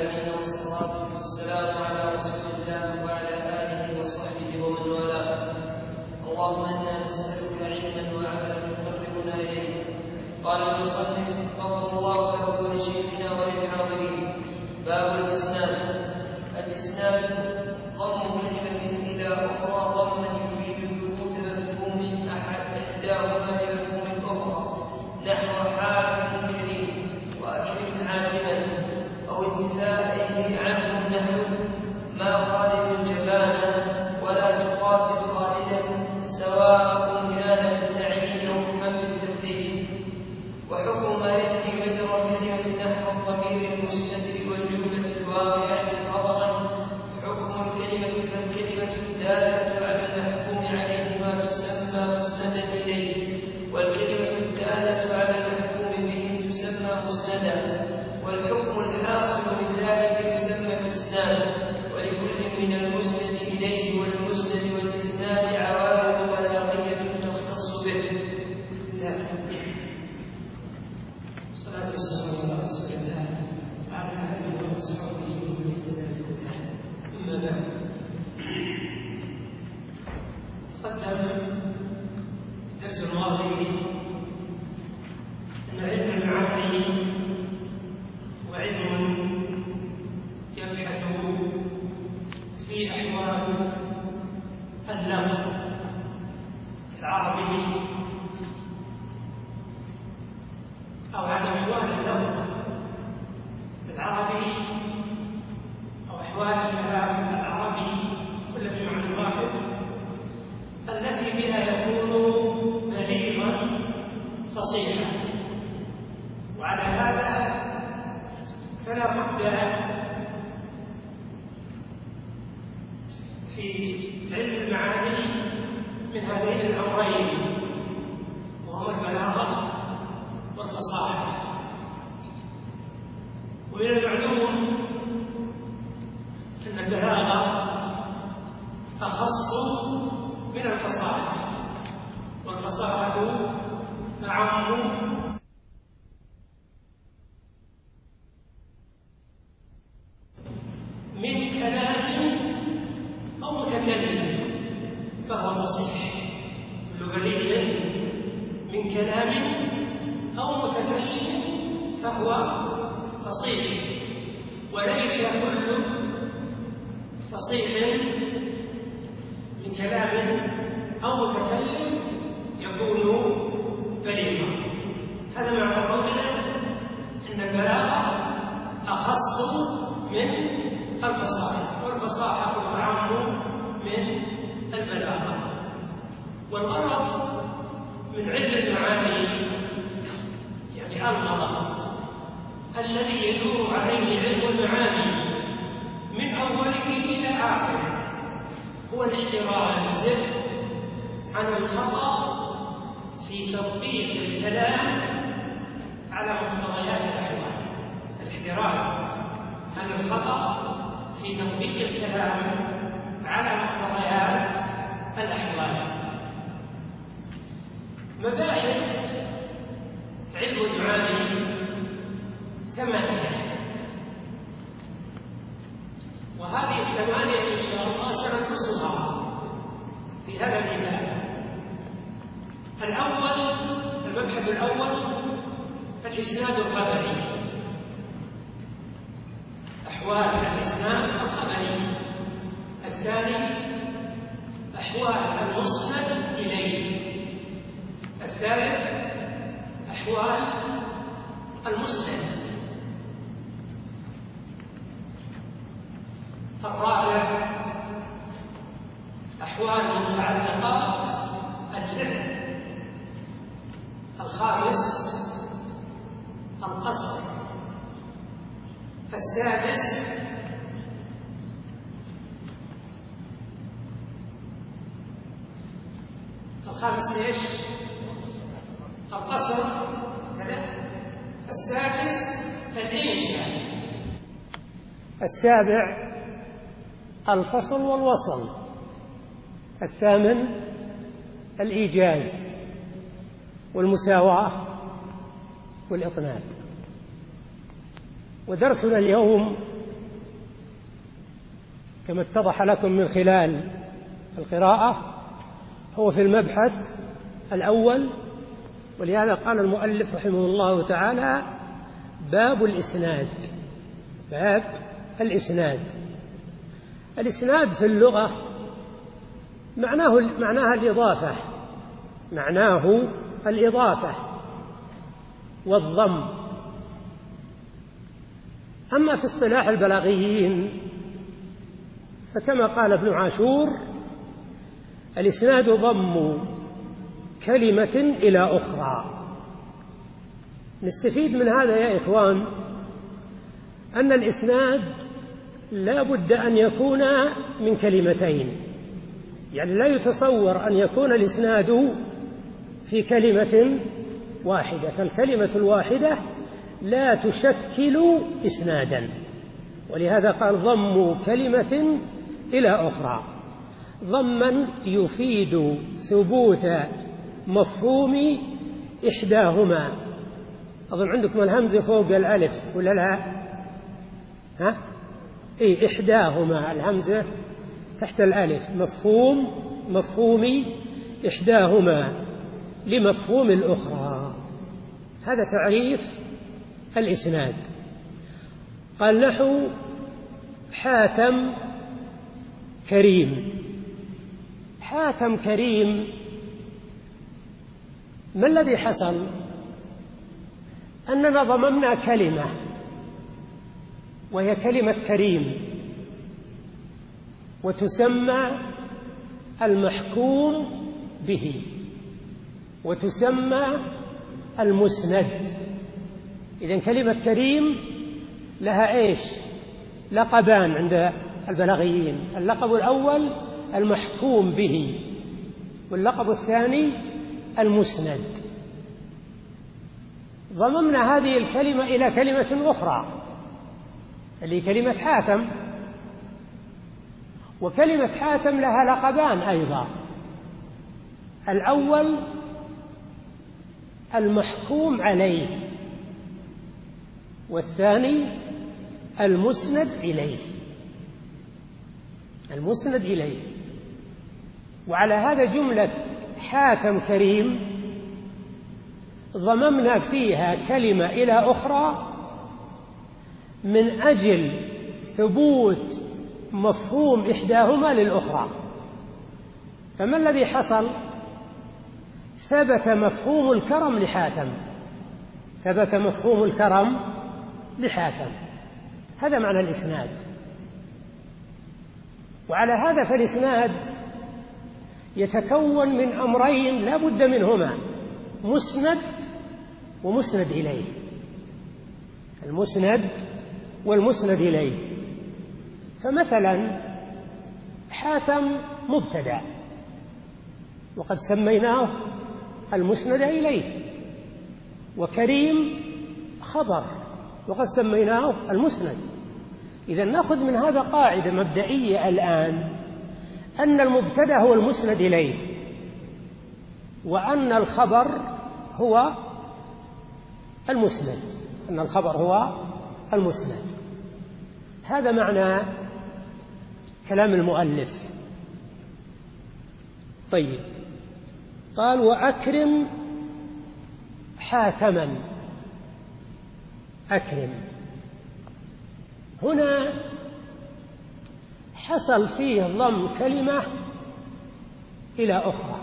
العالمين، والصلاة والسلام على رسول الله وعلى آله وصحبه ومن والاه. اللهم إنا نسألك علما وعملا يقربنا إليه. قال المصنف غفر الله له ولشيخنا وللحاضرين: باب الإسناد. الإسناد ضم كلمة إلى أخرى ضما يفيد ثبوت مفهوم إحداهما لمفهوم الأخرى، نحو حاكم كريم وأكرم حاكما، أو انتفائه عنه نحو ما خالد جبانا ولا تقاتل خالدا، سواء كان بالتعليل أم بالترديد. وحكم ما يجري مجرى الكلمة نحو الضمير المستتر والجملة الواقعة خبرا حكم الكلمة، فالكلمة الدالة على المحكوم عليهما تسمى مسندا إليه، والكلمة الدالة على المحكوم به تسمى مسندا، والحكم الحاصل من ذلك يسمى الإسناد. ولكل من المسند إليه والمسند والإسناد عوارض بلاغية تختص به. صلاة والسلام على رسول الله وعلى آله وصحبه ومن اهتدى بهداه. أما بعد، تقدم الدرس الماضي أن علم المعاني هو علم يبحث في أحوال اللفظ العربي أو عن أحوال اللفظ العربي أو أحوال الكلام العربي كل بمعنى واحد، التي بها يكون بليغا فصيحا. وعلى هذا فلا بد في علم المعاني من هذين الأمرين، وهما البلاغة والفصاحة. ومن المعلوم أن البلاغة أخص من الفصاحة، والفصاحة أعم من كلام أو متكلم فهو فصيح. كل بليغ من كلام أو متكلم فهو فصيح، وليس كل فصيح من كلام أو متكلم يكون بليغا. هذا معنى قولنا أن البلاغة أخص من الفصاحة، والفصاحة أعم من البلاغة. والغرض من علم المعاني يعني الغرض الذي يدور عليه علم المعاني من أوله إلى آخره هو الاحتراز عن الخطأ في تطبيق الكلام على مقتضيات الأحوال. الاحتراز عن الخطأ في تطبيق الكلام على مقتضيات الأحوال. مباحث علم المعاني 8، وهذه 8 إن شاء الله سندرسها في هذا الكتاب. المبحث الأول الإسناد الخبري، أحوال الإسناد الخبري. الثاني أحوال المسند إليه. الثالث أحوال المسند. الرابع أحوال متعلقات الفعل. الخامس القصر. السادس الخامس ليش؟ القصر. السادس الإنشاء. السابع الفصل والوصل. الثامن الإيجاز والمساواة والإطناب. ودرسنا اليوم كما اتضح لكم من خلال القراءة هو في المبحث الأول، ولهذا قال المؤلف رحمه الله تعالى باب الإسناد. باب الإسناد. الإسناد في اللغة معناها الإضافة، معناه الإضافة والضم. أما في اصطلاح البلاغيين فكما قال ابن عاشور: الإسناد ضم كلمة إلى أخرى. نستفيد من هذا يا إخوان أن الإسناد لا بد أن يكون من كلمتين، يعني لا يتصور أن يكون الإسناد في كلمة واحدة، فالكلمة الواحدة لا تشكل إسنادا، ولهذا قال ضم كلمة إلى أخرى. ضما يفيد ثبوت مفهوم إحداهما. أظن عندكم الهمزة فوق الألف ولا لا؟ ها؟ إيه، إحداهما، الهمزة تحت الألف. مفهوم إحداهما لمفهوم الأخرى. هذا تعريف الإسناد. قال نحو حاتم كريم. حاتم كريم، ما الذي حصل؟ أننا ضممنا كلمة وهي كلمة كريم، وتسمى المحكوم به وتسمى المسند. إذن كلمة كريم لها إيش؟ لقبان عند البلاغيين: اللقب الأول المحكوم به، واللقب الثاني المسند. ضممنا هذه الكلمة إلى كلمة أخرى اللي كلمة حاتم، وكلمة حاتم لها لقبان أيضا: الأول المحكوم عليه، والثاني المسند إليه. المسند إليه. وعلى هذا جملة حاتم كريم ضممنا فيها كلمة إلى أخرى من أجل ثبوت مفهوم إحداهما للأخرى. فما الذي حصل؟ ثبت مفهوم الكرم لحاتم، ثبت مفهوم الكرم لحاتم. هذا معنى الإسناد. وعلى هذا فالإسناد يتكون من أمرين لا بد منهما: مسند ومسند إليه. المسند والمسند إليه. فمثلا حاتم مبتدأ وقد سميناه المسند إليه، وكريم خبر وقد سميناه المسند. إذا نأخذ من هذا قاعدة مبدئية الآن: أن المبتدأ هو المسند إليه، وأن الخبر هو المسند. أن الخبر هو المسند. هذا معنى كلام المؤلف. طيب، قال: وأكرم حاتما. أكرم هنا حصل فيه ضم كلمة إلى أخرى،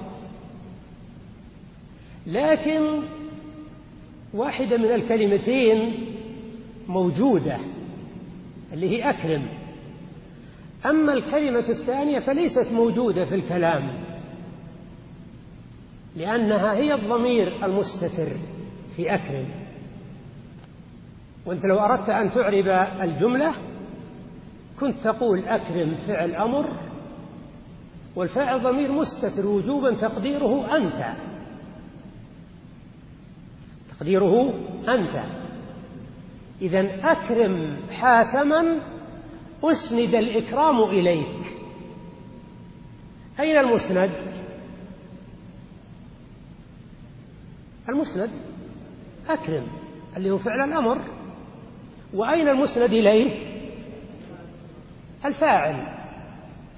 لكن واحدة من الكلمتين موجودة اللي هي أكرم، أما الكلمة الثانية فليست موجودة في الكلام، لأنها هي الضمير المستتر في أكرم. وأنت لو أردت أن تعرب الجملة كنت تقول أكرم فعل أمر، والفاعل ضمير مستتر وجوبا تقديره أنت، تقديره أنت. إذن أكرم حاتما أسند الإكرام إليك. أين المسند؟ المسند أكرم اللي هو فعل الأمر. وأين المسند إليه؟ الفاعل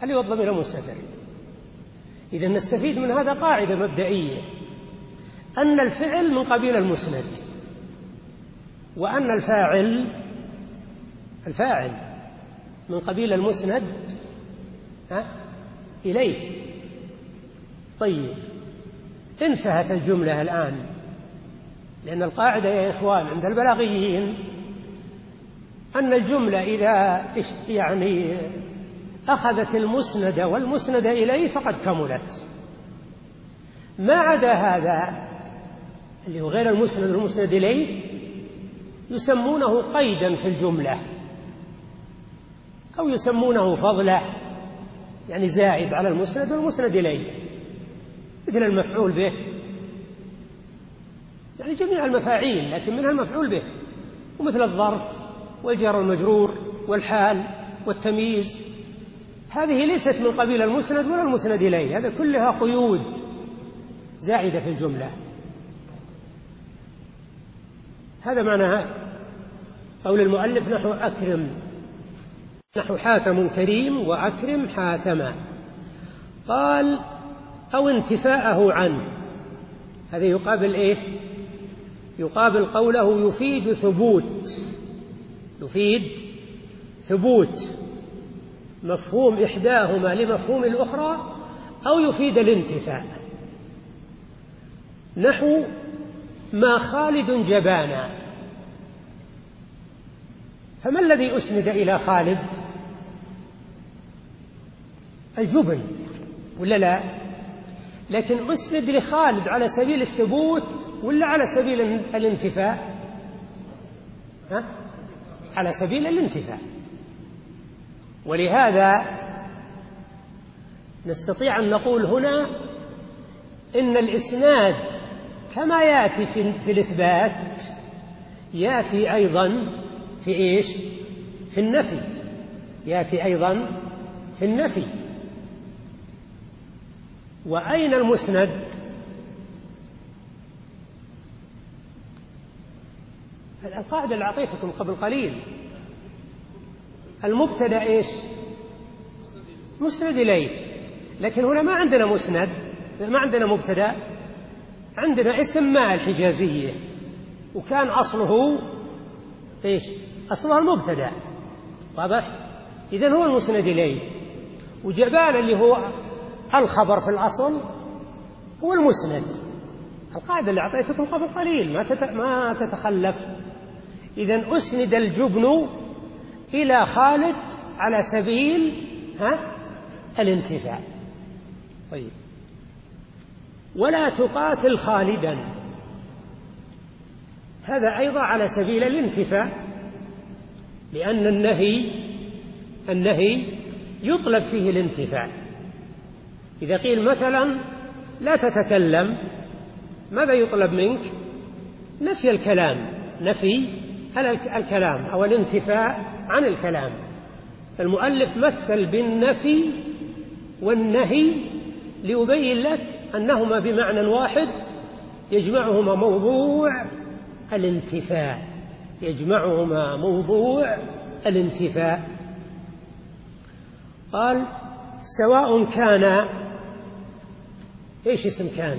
هل هو الضمير المستتر؟ إذا نستفيد من هذا قاعدة مبدئية، أن الفعل من قبيل المسند، وأن الفاعل من قبيل المسند إليه. طيب، انتهت الجملة الآن، لأن القاعدة يا إخوان عند البلاغيين أن الجملة إذا يعني أخذت المسند والمسند إليه فقد كملت. ما عدا هذا اللي هو غير المسند والمسند إليه يسمونه قيدا في الجملة، أو يسمونه فضلا، يعني زائد على المسند والمسند إليه، مثل المفعول به، يعني جميع المفاعيل لكن منها المفعول به، ومثل الظرف والجار والمجرور والحال والتمييز، هذه ليست من قبيل المسند ولا المسند إليه، هذا كلها قيود زائدة في الجملة. هذا معنى قول المؤلف نحو حاتم كريم وأكرم حاتما. قال أو انتفاءه عنه، هذا يقابل إيه؟ يقابل قوله يفيد ثبوت مفهوم إحداهما لمفهوم الأخرى، أو يفيد الانتفاء. نحو ما خالد جبانا، فما الذي أسند إلى خالد؟ الجبن ولا لا؟ لكن أسند لخالد على سبيل الثبوت ولا على سبيل الانتفاء؟ على سبيل الانتفاء. ولهذا نستطيع أن نقول هنا إن الإسناد كما يأتي في الإثبات يأتي أيضا في إيش؟ في النفي، يأتي أيضا في النفي. وأين المسند؟ القاعدة اللي أعطيتكم قبل قليل، المبتدأ إيش؟ مسند إليه، لكن هنا ما عندنا مسند، ما عندنا مبتدأ، عندنا اسم ما الحجازية، وكان أصله إيش؟ أصله المبتدأ، واضح؟ إذن هو المسند إليه، وجبال اللي هو الخبر في الأصل هو المسند. القاعدة اللي أعطيتكم قبل قليل ما تتخلف. إذن أسند الجبن إلى خالد على سبيل الانتفاع. طيب، ولا تقاتل خالدا، هذا أيضا على سبيل الانتفاع، لأن النهي يطلب فيه الانتفاع. إذا قيل مثلا لا تتكلم، ماذا يطلب منك؟ نفي الكلام، نفي الكلام أو الانتفاع عن الكلام. المؤلف مثل بالنفي والنهي ليبين لك أنهما بمعنى واحد، يجمعهما موضوع الانتفاع. قال سواء كان، إيش اسم كان؟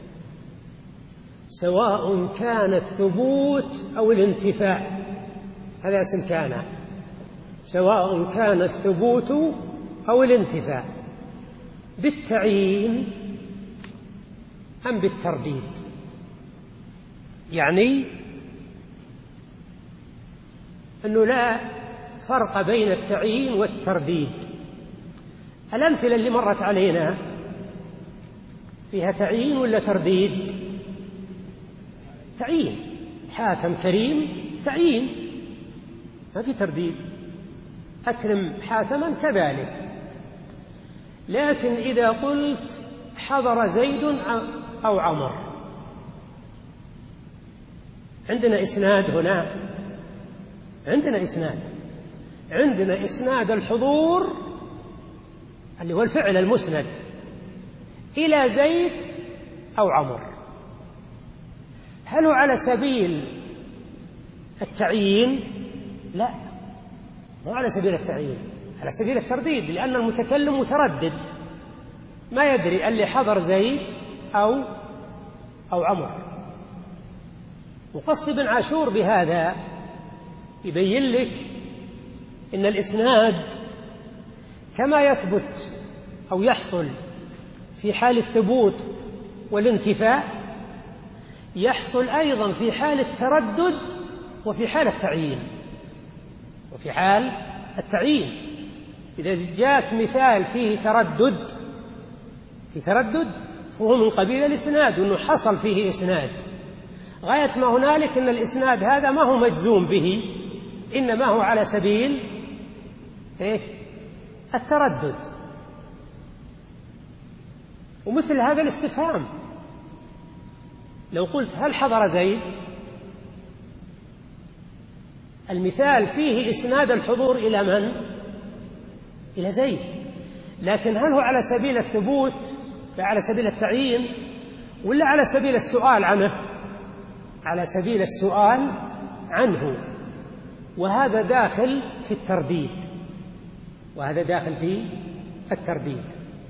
سواء كان الثبوت أو الانتفاع، هذا اسم كان، سواء كان الثبوت أو الانتفاع بالتعيين أم بالترديد. يعني أنه لا فرق بين التعيين والترديد. الأمثلة اللي مرت علينا فيها تعيين ولا ترديد؟ تعيين. حاتم كريم تعيين، ما في ترديد. أكرم حاتما كذلك. لكن إذا قلت حضر زيد أو عمر، عندنا إسناد هنا، عندنا إسناد الحضور اللي هو الفعل المسند إلى زيد أو عمر. هل هو على سبيل التعيين؟ لا، مو على سبيل التعيين، على سبيل الترديد، لأن المتكلم متردد ما يدري اللي حضر زيد أو عمر. وقصد ابن عاشور بهذا يبين لك إن الإسناد كما يثبت أو يحصل في حال الثبوت والانتفاء يحصل أيضا في حال التردد وفي حال التعيين. وفي حال التعيين إذا جاءك مثال فيه تردد فهو من قبيل الإسناد، وأنه حصل فيه إسناد. غاية ما هنالك أن الإسناد هذا ما هو مجزوم به، إنما هو على سبيل التردد. ومثل هذا الاستفهام لو قلت هل حضر زيد، المثال فيه إسناد الحضور إلى من؟ إلى زيد، لكن هل هو على سبيل الثبوت لا على سبيل التعيين ولا على سبيل السؤال عنه؟ على سبيل السؤال عنه، وهذا داخل في الترديد.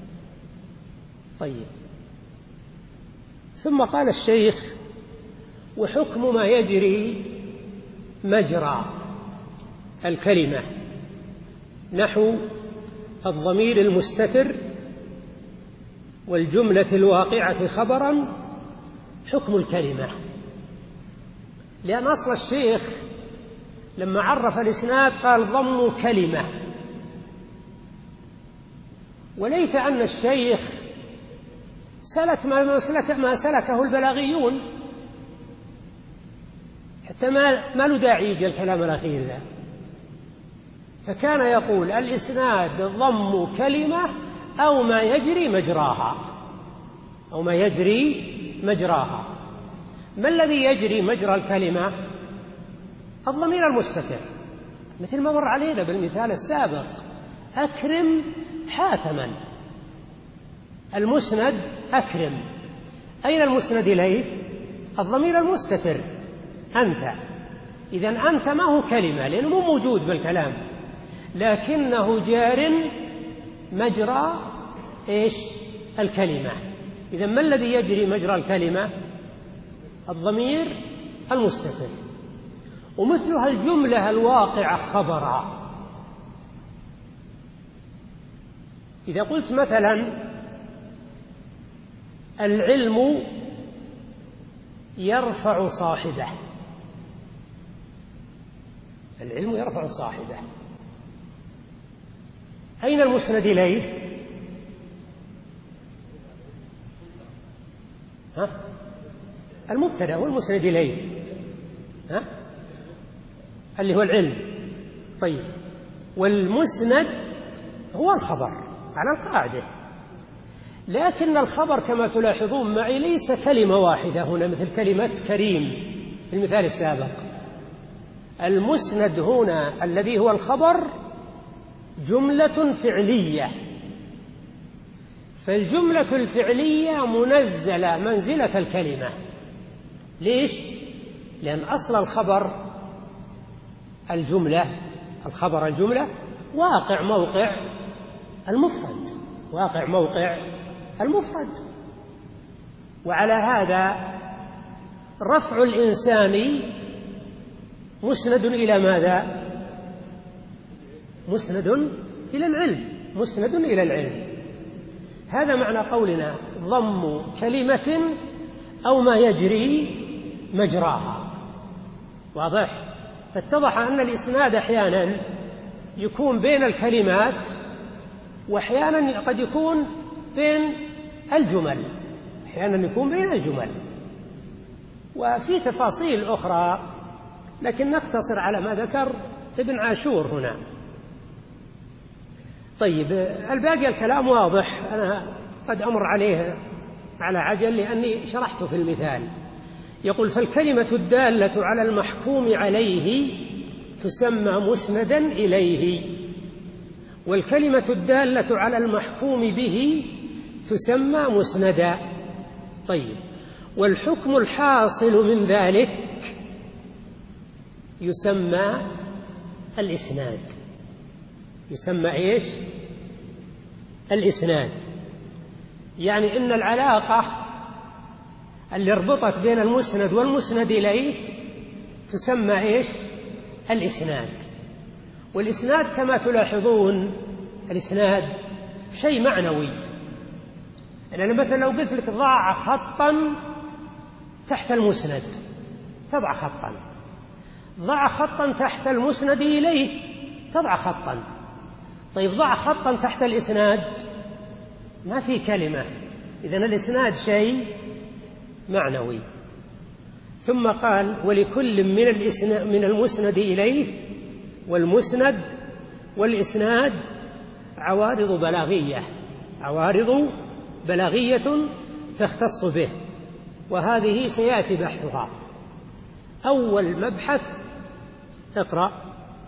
طيب، ثم قال الشيخ: وحكم ما يجري مجرى الكلمة نحو الضمير المستتر والجملة الواقعة خبرا حكم الكلمة. لأن أصل الشيخ لما عرف الإسناد قال ضم كلمة، وليت أن الشيخ سلك ما سلكه البلاغيون، حتى ما له داعي يجي الكلام الأخير ذا. فكان يقول الإسناد ضم كلمة أو ما يجري مجراها. ما الذي يجري مجرى الكلمة؟ الضمير المستتر، مثل ما مر علينا بالمثال السابق: أكرم حاتما. المسند أكرم، أين المسند إليه؟ الضمير المستتر أنت. إذن أنت ما هو كلمة لأنه مو موجود بالكلام، لكنه جار مجرى الكلمة. إذن ما الذي يجري مجرى الكلمة؟ الضمير المستتر. ومثلها الجملة الواقعة خبرا. إذا قلت مثلا العلم يرفع صاحبه، أين المسند إليه؟ المبتدأ هو المسند إليه، اللي هو العلم. طيب، والمسند هو الخبر على القاعدة، لكن الخبر كما تلاحظون معي ليس كلمة واحدة هنا مثل كلمة كريم في المثال السابق. المسند هنا الذي هو الخبر جملة فعلية، فالجملة الفعلية منزلة منزلة الكلمة. ليش؟ لأن أصل الخبر الجملة واقع موقع المفرد. وعلى هذا رفع الإنسان مسند إلى ماذا؟ مسند إلى العلم. هذا معنى قولنا ضم كلمة أو ما يجري مجراها. واضح؟ فاتضح أن الإسناد أحيانا يكون بين الكلمات، وأحيانا قد يكون بين الجمل، وفي تفاصيل أخرى، لكن نقتصر على ما ذكر ابن عاشور هنا. طيب، الباقي الكلام واضح، أنا قد أمر عليه على عجل لأني شرحته في المثال. يقول: فالكلمة الدالة على المحكوم عليه تسمى مسندا إليه، والكلمة الدالة على المحكوم به تسمى مسندا. طيب، والحكم الحاصل من ذلك يسمى الإسناد. يسمى إيش؟ الإسناد. يعني إن العلاقة اللي اربطت بين المسند والمسند إليه تسمى إيش؟ الإسناد. والإسناد كما تلاحظون الإسناد شيء معنوي. يعني أنا مثلا لو قلت لك ضع خطا تحت المسند تضع خطا، ضع خطا تحت المسند إليه تضع خطا. طيب ضع خطا تحت الإسناد ما في كلمة. إذن الإسناد شيء معنوي. ثم قال ولكل من المسند إليه والمسند والإسناد عوارض بلاغية، عوارض بلاغية تختص به، وهذه سيأتي بحثها. أول مبحث اقرأ.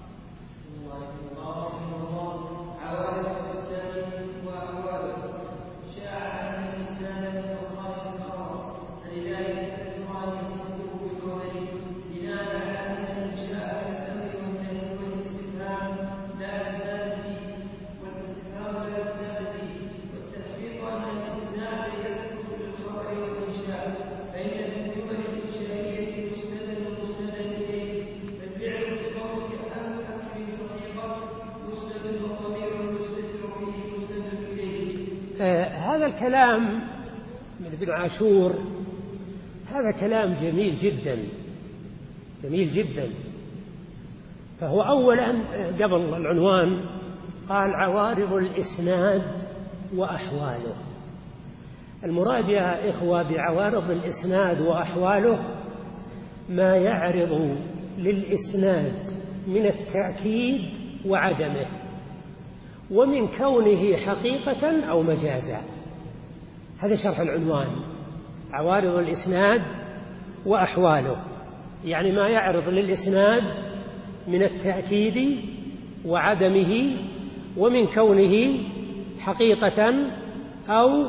هذا الكلام من ابن عاشور هذا كلام جميل جدا، جميل جدا. فهو أولا قبل العنوان قال عوارض الإسناد وأحواله. المراد يا إخوة بعوارض الإسناد وأحواله ما يعرض للإسناد من التأكيد وعدمه، ومن كونه حقيقة أو مجازا. هذا شرح العنوان، عوارض الإسناد وأحواله، يعني ما يعرض للإسناد من التأكيد وعدمه، ومن كونه حقيقة أو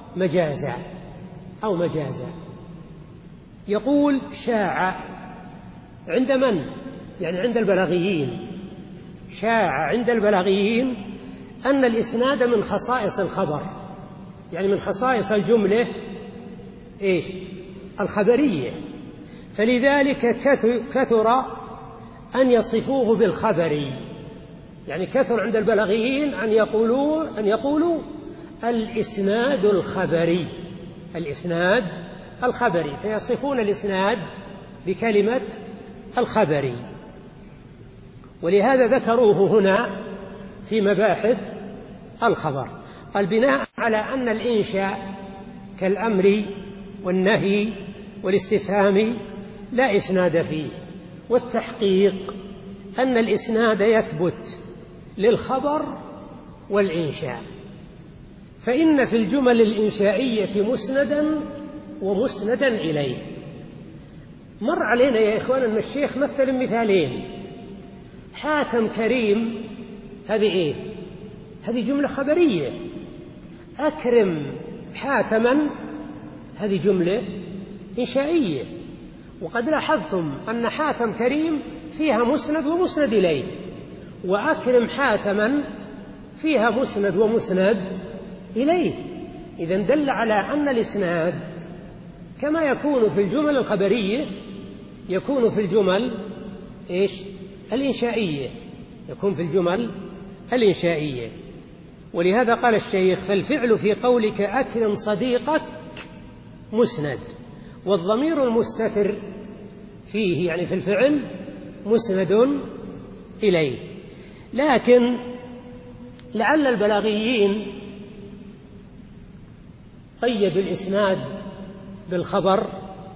مجازا. يقول شاع عند من؟ يعني عند البلاغيين. شاع عند البلاغيين أن الإسناد من خصائص الخبر، يعني من خصائص الجملة إيش؟ الخبرية. فلذلك كثر أن يصفوه بالخبري. يعني كثر عند البلاغيين أن يقولوا الإسناد الخبري، الإسناد الخبري، فيصفون الإسناد بكلمة الخبري. ولهذا ذكروه هنا في مباحث الخبر. قال بناء على أن الإنشاء كالأمر والنهي والاستفهام لا إسناد فيه، والتحقيق أن الإسناد يثبت للخبر والإنشاء، فإن في الجمل الإنشائية مسندا ومسندا إليه. مر علينا يا إخوان أن الشيخ مثل مثالين. حاتم كريم هذه إيه؟ هذه جملة خبرية. أكرم حاتما هذه جملة إنشائية. وقد لاحظتم أن حاتم كريم فيها مسند ومسند إليه، وأكرم حاتما فيها مسند ومسند إليه. إذن دل على أن الإسناد كما يكون في الجمل الخبرية يكون في الجمل إيش؟ الإنشائية، يكون في الجمل الإنشائية. ولهذا قال الشيخ فالفعل في قولك أكرم صديقك مسند، والضمير المستتر فيه يعني في الفعل مسند إليه. لكن لعل البلاغيين قيدوا الإسناد بالخبر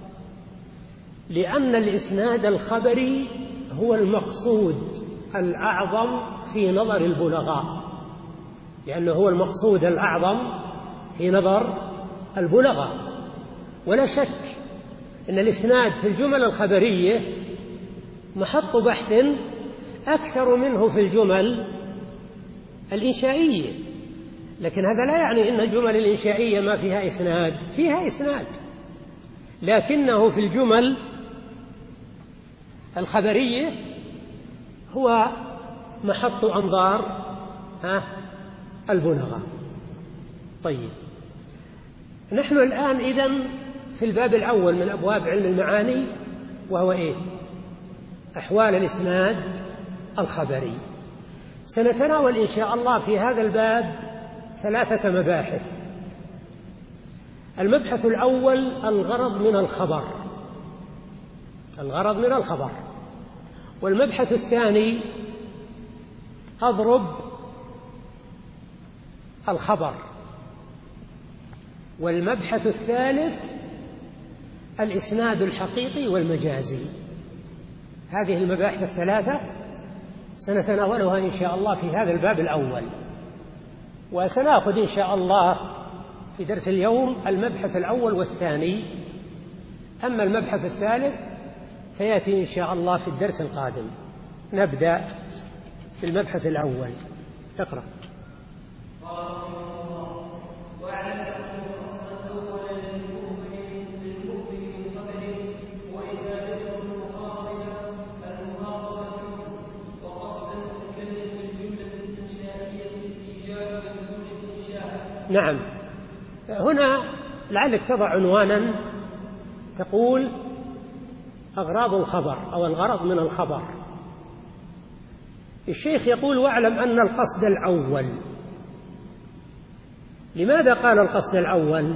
لأن الإسناد الخبري هو المقصود الأعظم في نظر البلغاء، لأنه هو المقصود الأعظم في نظر البلغاء. ولا شك أن الإسناد في الجمل الخبرية محط بحث أكثر منه في الجمل الإنشائية. لكن هذا لا يعني أن الجمل الإنشائية ما فيها إسناد، فيها إسناد، لكنه في الجمل الخبرية هو محط أنظار البلغة. طيب، نحن الآن إذن في الباب الأول من أبواب علم المعاني، وهو أحوال الإسناد الخبري. سنتناول إن شاء الله في هذا الباب 3 مباحث. المبحث الأول الغرض من الخبر، والمبحث الثاني أضرب الخبر، والمبحث الثالث الإسناد الحقيقي والمجازي. هذه المباحث 3 سنتناولها إن شاء الله في هذا الباب الأول، وسنأخذ إن شاء الله في درس اليوم المبحث الأول والثاني. أما المبحث الثالث فيأتي إن شاء الله في الدرس القادم. نبدأ بالمبحث الأول. اقرأ. نعم، هنا لعلك تضع عنوانا تقول أغراض الخبر أو الغرض من الخبر. الشيخ يقول: واعلم أن القصد الأول. لماذا قال القصد الأول؟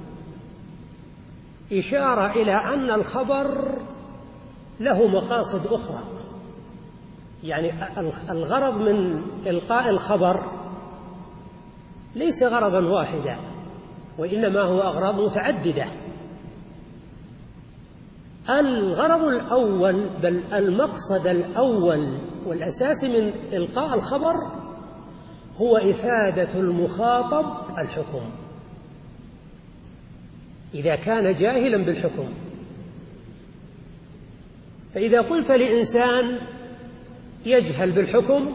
إشارة إلى أن الخبر له مقاصد أخرى، يعني الغرض من إلقاء الخبر ليس غرضا واحدا، وإنما هو أغراض متعددة. الغرض الأول، بل المقصد الأول والأساسي من إلقاء الخبر هو إفادة المخاطب الحكم إذا كان جاهلا بالحكم. فإذا قلت لإنسان يجهل بالحكم: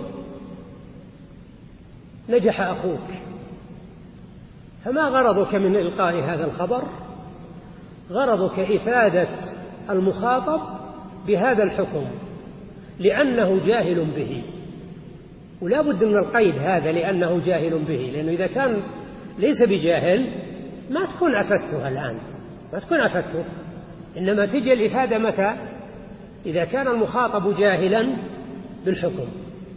نجح أخوك، فما غرضك من إلقاء هذا الخبر؟ غرضك إفادة المخاطب بهذا الحكم لأنه جاهل به، ولا بد من القيد هذا لأنه جاهل به، لأنه إذا كان ليس بجاهل ما تكون أفدته الآن، ما تكون أفدته، إنما تجي الإفادة متى؟ إذا كان المخاطب جاهلا بالحكم.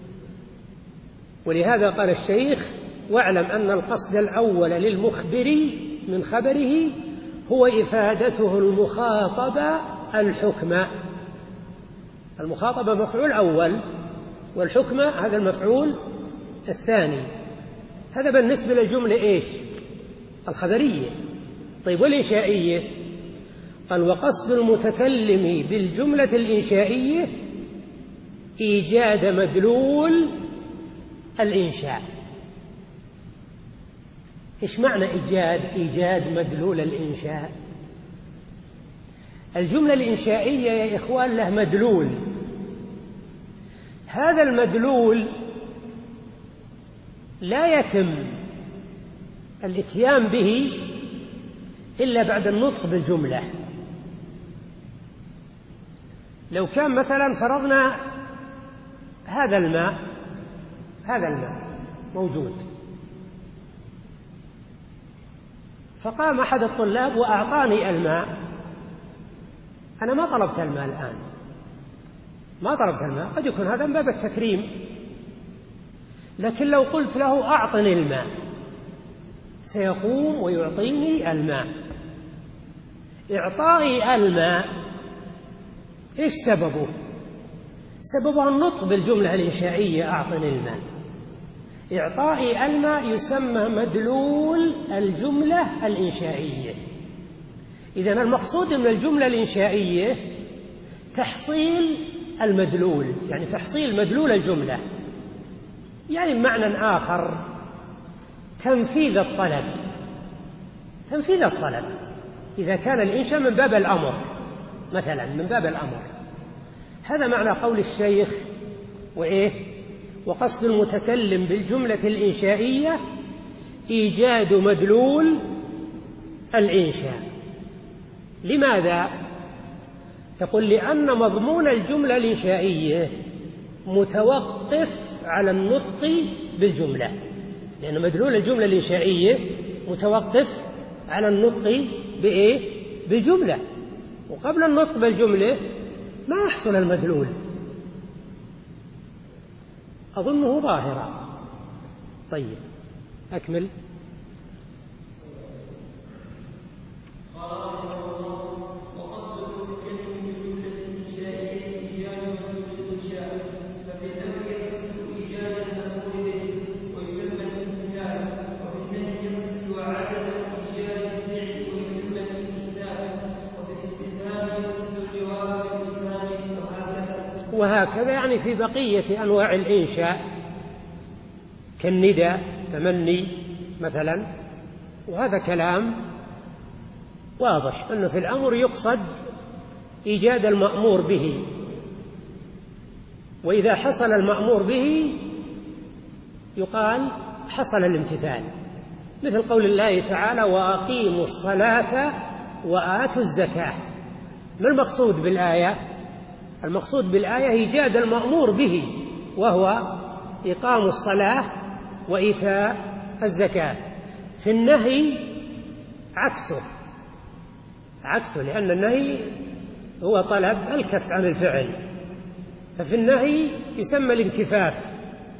ولهذا قال الشيخ: واعلم أن القصد الأول للمخبر من خبره هو إفادته المخاطب الحكم. المخاطبة مفعول أول، والحكم هذا المفعول الثاني. هذا بالنسبة للجملة الخبرية. طيب، والإنشائية؟ قال: وقصد المتكلم بالجملة الإنشائية إيجاد مدلول الإنشاء. إيش معنى إيجاد مدلول الإنشاء؟ الجملة الإنشائية يا إخوان له مدلول. هذا المدلول لا يتم الإتيان به إلا بعد النطق بالجملة. لو كان مثلا فرضنا هذا الماء موجود، فقام أحد الطلاب وأعطاني الماء، أنا ما طلبت الماء الآن، ما طلبت الماء، قد يكون هذا من باب التكريم. لكن لو قلت له أعطني الماء سيقوم ويعطيني الماء. إعطائي الماء إيش سببه؟ سببه النطق بالجملة الإنشائية أعطني الماء. إعطائي الماء يسمى مدلول الجملة الإنشائية. إذن المقصود من الجملة الإنشائية تحصيل المدلول، يعني تحصيل مدلول الجملة، يعني بمعنى آخر تنفيذ الطلب. تنفيذ الطلب إذا كان الإنشاء من باب الأمر، مثلا من باب الأمر. هذا معنى قول الشيخ: وقصد المتكلم بالجملة الإنشائية إيجاد مدلول الإنشاء. لماذا؟ تقول: لأن مضمون الجملة الإنشائية متوقف على النطق بالجملة، لأن مدلول الجملة الإنشائية متوقف على النطق بإيه؟ بجملة، وقبل النطق بالجملة ما يحصل المدلول. أظنه ظاهرا. طيب أكمل. وهكذا يعني في بقية أنواع الإنشاء كالندى تمني مثلا، وهذا كلام واضح أنه في الأمر يقصد إيجاد المأمور به، وإذا حصل المأمور به يقال حصل الامتثال، مثل قول الله تعالى وأقيموا الصلاة وآتوا الزكاة. ما المقصود بالآية؟ المقصود بالآية إيجاد المأمور به، وهو إقام الصلاة وإيتاء الزكاة. في النهي عكسه، لأن النهي هو طلب الكف عن الفعل، ففي النهي يسمى الانكفاف.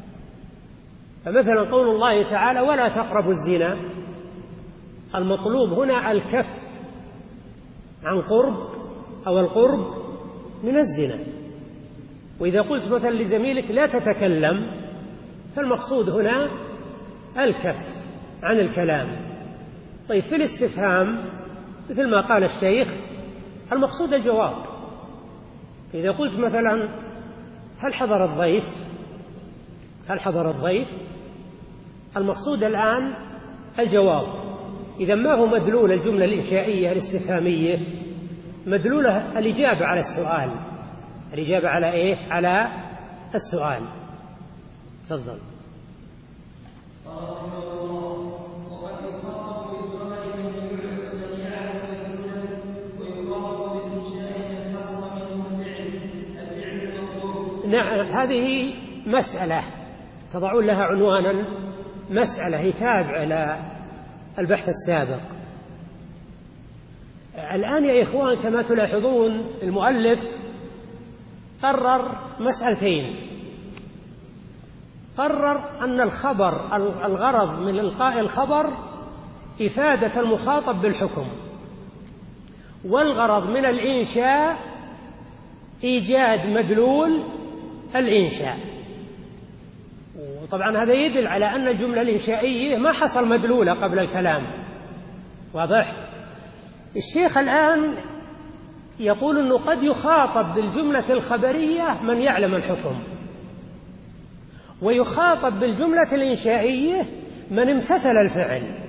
فمثلا قول الله تعالى ولا تقربوا الزنا، المطلوب هنا الكف عن قرب أو القرب من الزنا. وإذا قلت مثلا لزميلك لا تتكلم، فالمقصود هنا الكف عن الكلام. طيب في الاستفهام مثل ما قال الشيخ المقصود الجواب. إذا قلت مثلا هل حضر الضيف، المقصود الآن الجواب. إذا ما هو مدلول الجملة الإنشائية الاستفهامية؟ مدلولها الإجابة على السؤال. الإجابة على إيه؟ على السؤال. تفضل. نعم، هذه مسألة تضعون لها عنوانا، مسألة هي تابعة إلى البحث السابق. الآن يا إخوان كما تلاحظون المؤلف قرر مسألتين. قرر أن الخبر الغرض من إلقاء الخبر إفادة المخاطب بالحكم، والغرض من الإنشاء إيجاد مدلول الإنشاء. وطبعا هذا يدل على أن الجملة الإنشائية ما حصل مدلولة قبل الكلام. واضح؟ الشيخ الآن يقول أنه قد يخاطب بالجملة الخبرية من يعلم الحكم، ويخاطب بالجملة الإنشائية من امتثل الفعل.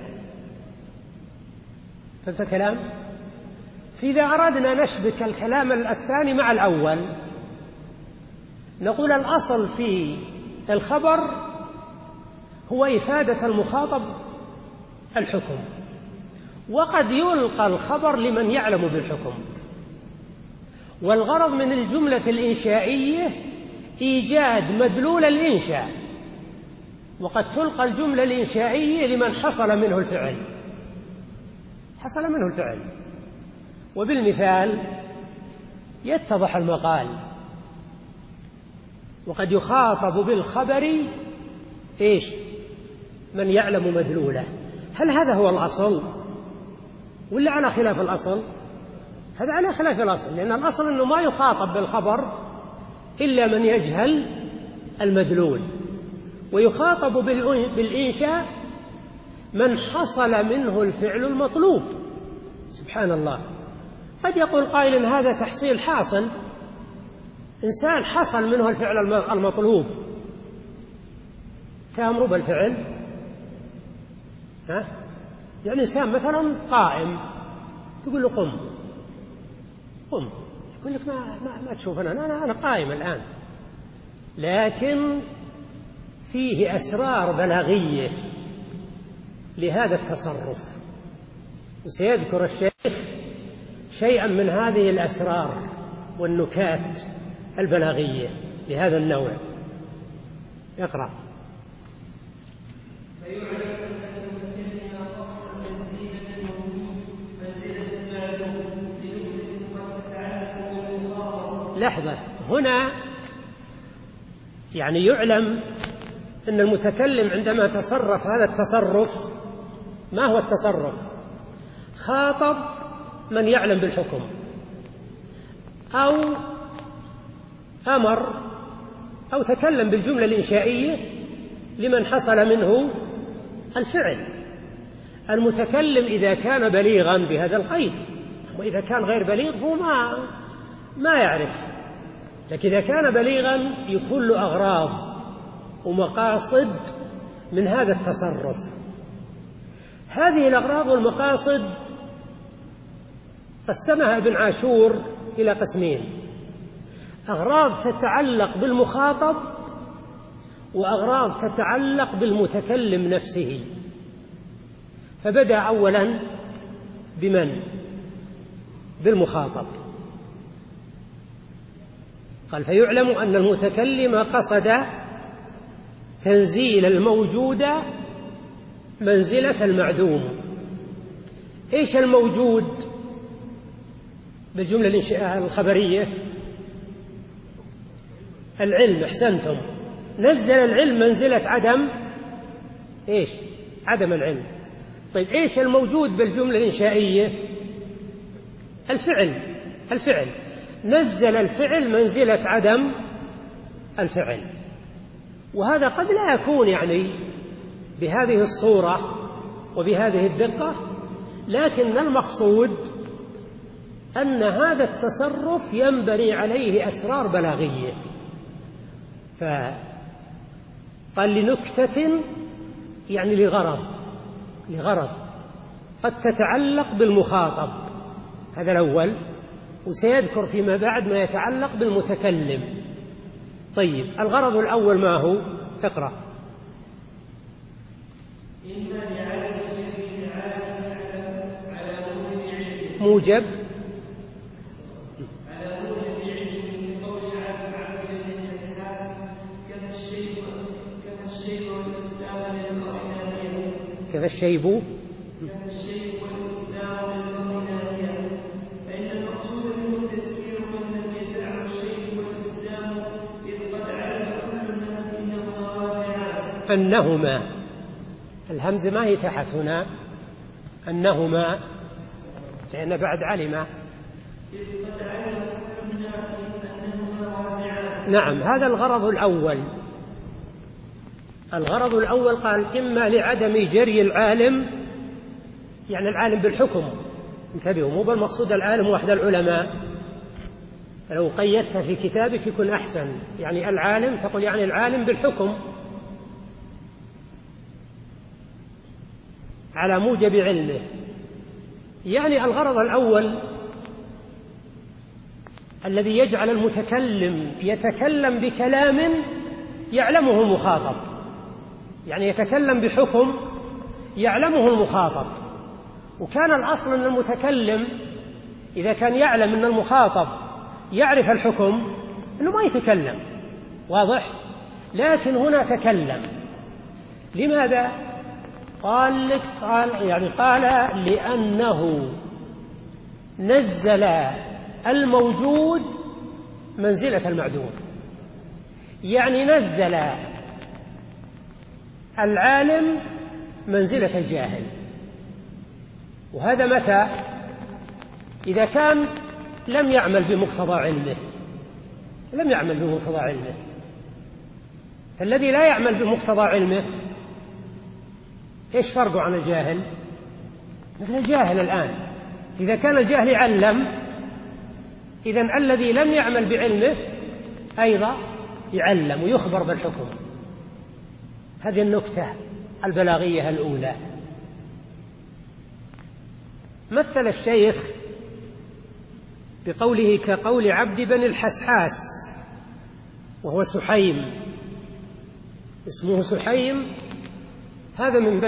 فهمت الكلام؟ فإذا أردنا نشبك الكلام الثاني مع الأول نقول الأصل في الخبر هو إفادة المخاطب الحكم، وقد يلقى الخبر لمن يعلم بالحكم. والغرض من الجملة الإنشائية إيجاد مدلول الإنشاء، وقد تلقى الجملة الإنشائية لمن حصل منه الفعل. وبالمثال يتضح المقال. وقد يخاطب بالخبر إيش؟ من يعلم مدلوله. هل هذا هو الأصل ولا على خلاف الأصل؟ هذا على خلاف الأصل، لأن الأصل أنه ما يخاطب بالخبر إلا من يجهل المدلول، ويخاطب بالإنشاء من حصل منه الفعل المطلوب. سبحان الله، قد يقول قائل هذا تحصيل حاصل، إنسان حصل منه الفعل المطلوب تأمر بالفعل. يعني إنسان مثلا قائم تقول له قم، يقول لك ما تشوف أنا قائم الآن، لكن فيه أسرار بلاغية لهذا التصرف، وسيذكر الشيخ شيئا من هذه الأسرار والنكات البلاغية لهذا النوع. اقرأ. لحظة، هنا يعني يعلم أن المتكلم عندما تصرف هذا التصرف، ما هو التصرف؟ خاطب من يعلم بالحكم، أو أمر أو تكلم بالجملة الإنشائية لمن حصل منه الفعل. المتكلم إذا كان بليغا بهذا القيد، وإذا كان غير بليغ هو ما يعرف، لكن إذا كان بليغا يكون له أغراض ومقاصد من هذا التصرف. هذه الأغراض والمقاصد قسمها ابن عاشور إلى قسمين: أغراض تتعلق بالمخاطب، وأغراض تتعلق بالمتكلم نفسه. فبدأ أولا بمن؟ بالمخاطب. قال: فيعلم أن المتكلم قصد تنزيل الموجود منزلة المعدوم. إيش الموجود بالجملة الخبرية؟ العلم. أحسنتم. نزل العلم منزلة عدم إيش؟ عدم العلم. طيب إيش الموجود بالجملة الإنشائية؟ الفعل. نزل الفعل منزلة عدم الفعل. وهذا قد لا يكون يعني بهذه الصورة وبهذه الدقة، لكن المقصود أن هذا التصرف ينبني عليه أسرار بلاغية. فقال لنكتة يعني لغرض قد تتعلق بالمخاطب، هذا الأول، وسيذكر فيما بعد ما يتعلق بالمتكلم. طيب الغرض الأول ما هو؟ اقرأ. موجب كذا الشيب والإسلام للمؤمنين، فإن المقصود منه تذكير من لم يزرعه الشيب والإسلام إذ قد علم كل الناس إنهما واقعان. أنهما، الهمز ما هي تحت هنا، أنهما لأن بعد علم. إذ قد علم كل الناس أنهما واقعان. نعم، هذا الغرض الأول. الغرض الأول قال إما لعدم جري العالم، يعني العالم بالحكم، انتبهوا، مو بالمقصود العالم وحد العلماء، لو قيدت في كتابك يكون أحسن، يعني العالم تقول يعني العالم بالحكم على موجب علمه. يعني الغرض الأول الذي يجعل المتكلم يتكلم بكلام يعلمه المخاطب، يعني يتكلم بحكم يعلمه المخاطب. وكان الأصل أن المتكلم إذا كان يعلم أن المخاطب يعرف الحكم أنه ما يتكلم، واضح؟ لكن هنا تكلم. لماذا؟ قال لأنه نزل الموجود منزلة المعدوم، يعني نزل العالم منزلة الجاهل. وهذا متى؟ إذا كان لم يعمل بمقتضى علمه. فالذي لا يعمل بمقتضى علمه إيش فرقه عن الجاهل؟ مثل الجاهل الآن، إذا كان الجاهل يعلم، إذن الذي لم يعمل بعلمه أيضا يعلم ويخبر بالحكم. هذه النكتة البلاغية الأولى. مثل الشيخ بقوله كقول عبد بن الحسحاس، وهو سحيم، اسمه سحيم، هذا من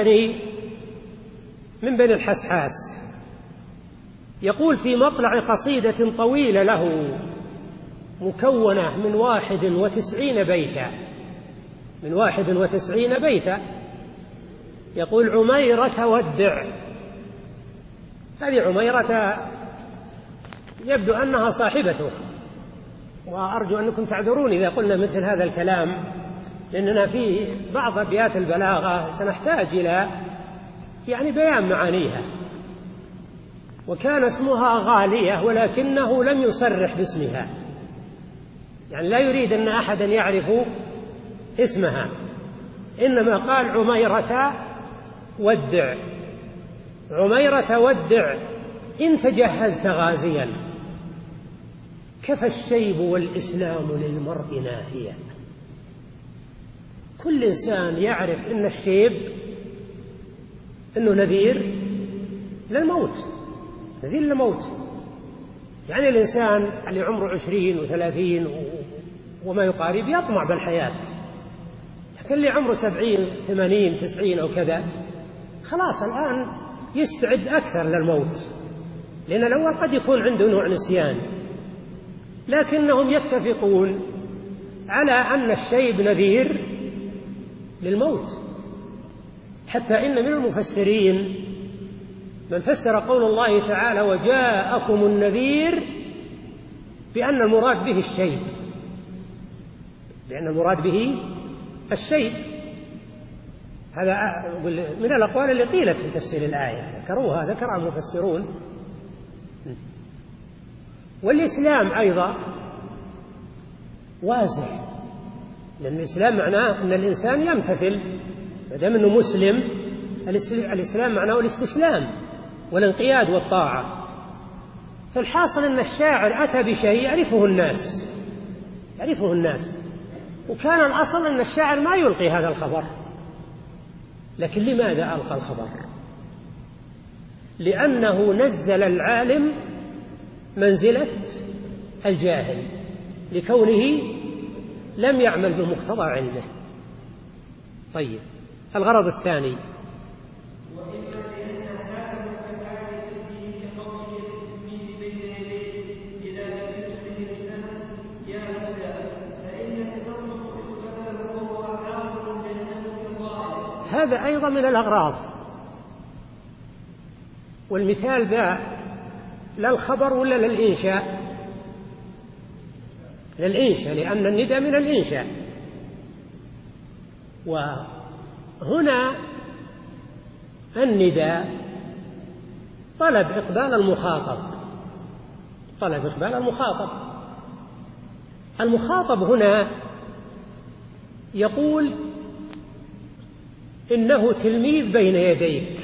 بني الحسحاس. يقول في مطلع قصيدة طويلة له مكونة من 91 بيتا، من 91 بيتا، يقول عميرة ودع. هذه عميرة يبدو أنها صاحبته، وأرجو أنكم تعذرون إذا قلنا مثل هذا الكلام، لأننا في بعض أبيات البلاغة سنحتاج إلى بيان معانيها. وكان اسمها غالية ولكنه لم يصرح باسمها، لا يريد أن أحدا يعرف اسمها، إنما قال عميرة ودع. عميرة ودع إن تجهزت غازيا، كفى الشيب والإسلام للمرء ناهيا. كل إنسان يعرف أن الشيب أنه نذير للموت، نذير للموت. الإنسان اللي عمره 20 و30 وما يقارب يطمع بالحياة، لكن اللي عمره 70 80 90 أو كذا خلاص الآن يستعد أكثر للموت، لأن الأول قد يكون عنده نوع نسيان، لكنهم يتفقون على أن الشيب نذير للموت. حتى إن من المفسرين من فسر قول الله تعالى وجاءكم النذير بأن المراد به الشيب، لأن المراد به الشيب. هذا من الأقوال اللي قيلت في تفسير الآية، ذكرها المفسرون. والإسلام أيضا واسع، لأن الإسلام معناه أن الإنسان يمتثل، ما دام أنه مسلم. الإسلام معناه الاستسلام والانقياد والطاعة. فالحاصل أن الشاعر أتى بشيء يعرفه الناس، وكان الأصل أن الشاعر ما يلقي هذا الخبر. لكن لماذا ألقى الخبر؟ لأنه نزل العالم منزلة الجاهل، لكونه لم يعمل بمقتضى علمه. طيب، الغرض الثاني هذا أيضا من الأغراض. والمثال ذا لا الخبر ولا للإنشاء؟ للإنشاء، لأن النداء من الإنشاء. وهنا النداء طلب إقبال المخاطب. المخاطب هنا يقول إنه تلميذ بين يديك.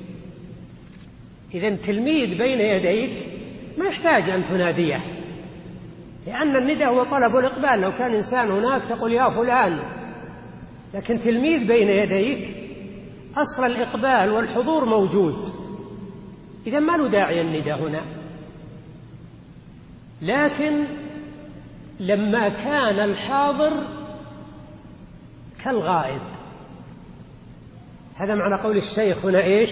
إذن تلميذ بين يديك ما يحتاج أن تناديه، لأن النداء هو طلب الإقبال. لو كان إنسان هناك تقول يا فلان، لكن تلميذ بين يديك أصل الإقبال والحضور موجود، إذا ما له داعي النداء هنا. لكن لما كان الحاضر كالغائب، هذا معنى قول الشيخ هنا إيش؟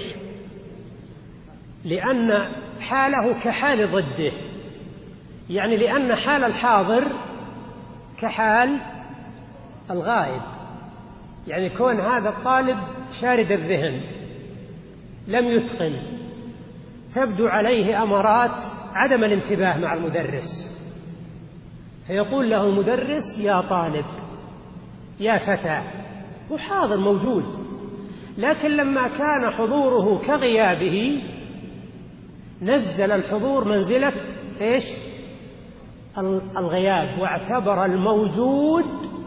لأن حاله كحال ضده، لأن حال الحاضر كحال الغائب. كون هذا الطالب شارد الذهن لم يتقن، تبدو عليه أمارات عدم الانتباه مع المدرس، فيقول له المدرس يا طالب يا فتى، وحاضر موجود. لكن لما كان حضوره كغيابه نزل الحضور منزلة إيش؟ الغياب، واعتبر الموجود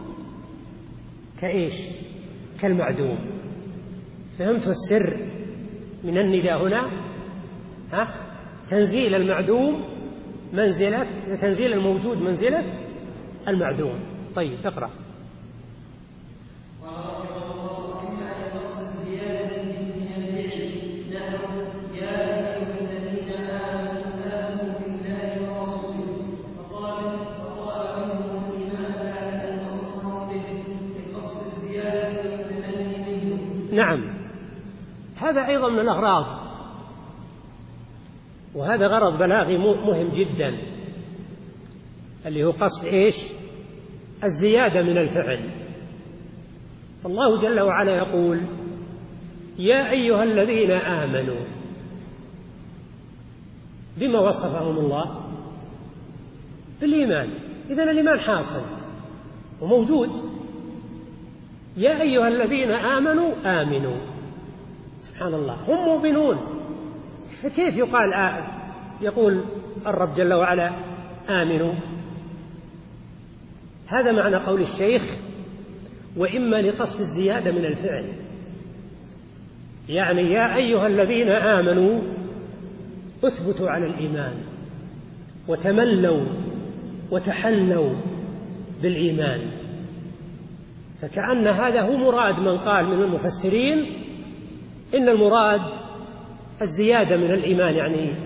كإيش؟ كالمعدوم. فهمت السر من النداء هنا؟ تنزيل المعدوم منزلة، تنزيل الموجود منزلة المعدوم. طيب، اقرأ. نعم، هذا أيضا من الأغراض، وهذا غرض بلاغي مهم جدا، اللي هو قصد إيش؟ الزيادة من الفعل. الله جل وعلا يقول يا أيها الذين آمنوا، بما وصفهم الله؟ بالإيمان. إذن الإيمان حاصل وموجود. يا أيها الذين آمنوا آمنوا، سبحان الله، هم مؤمنون، فكيف يقول الرب جل وعلا آمنوا؟ هذا معنى قول الشيخ وإما لقصد الزيادة من الفعل، يعني يا أيها الذين آمنوا اثبتوا على الإيمان وتملوا وتحلوا بالإيمان. فكأن هذا هو مراد من قال من المفسرين إن المراد الزيادة من الإيمان،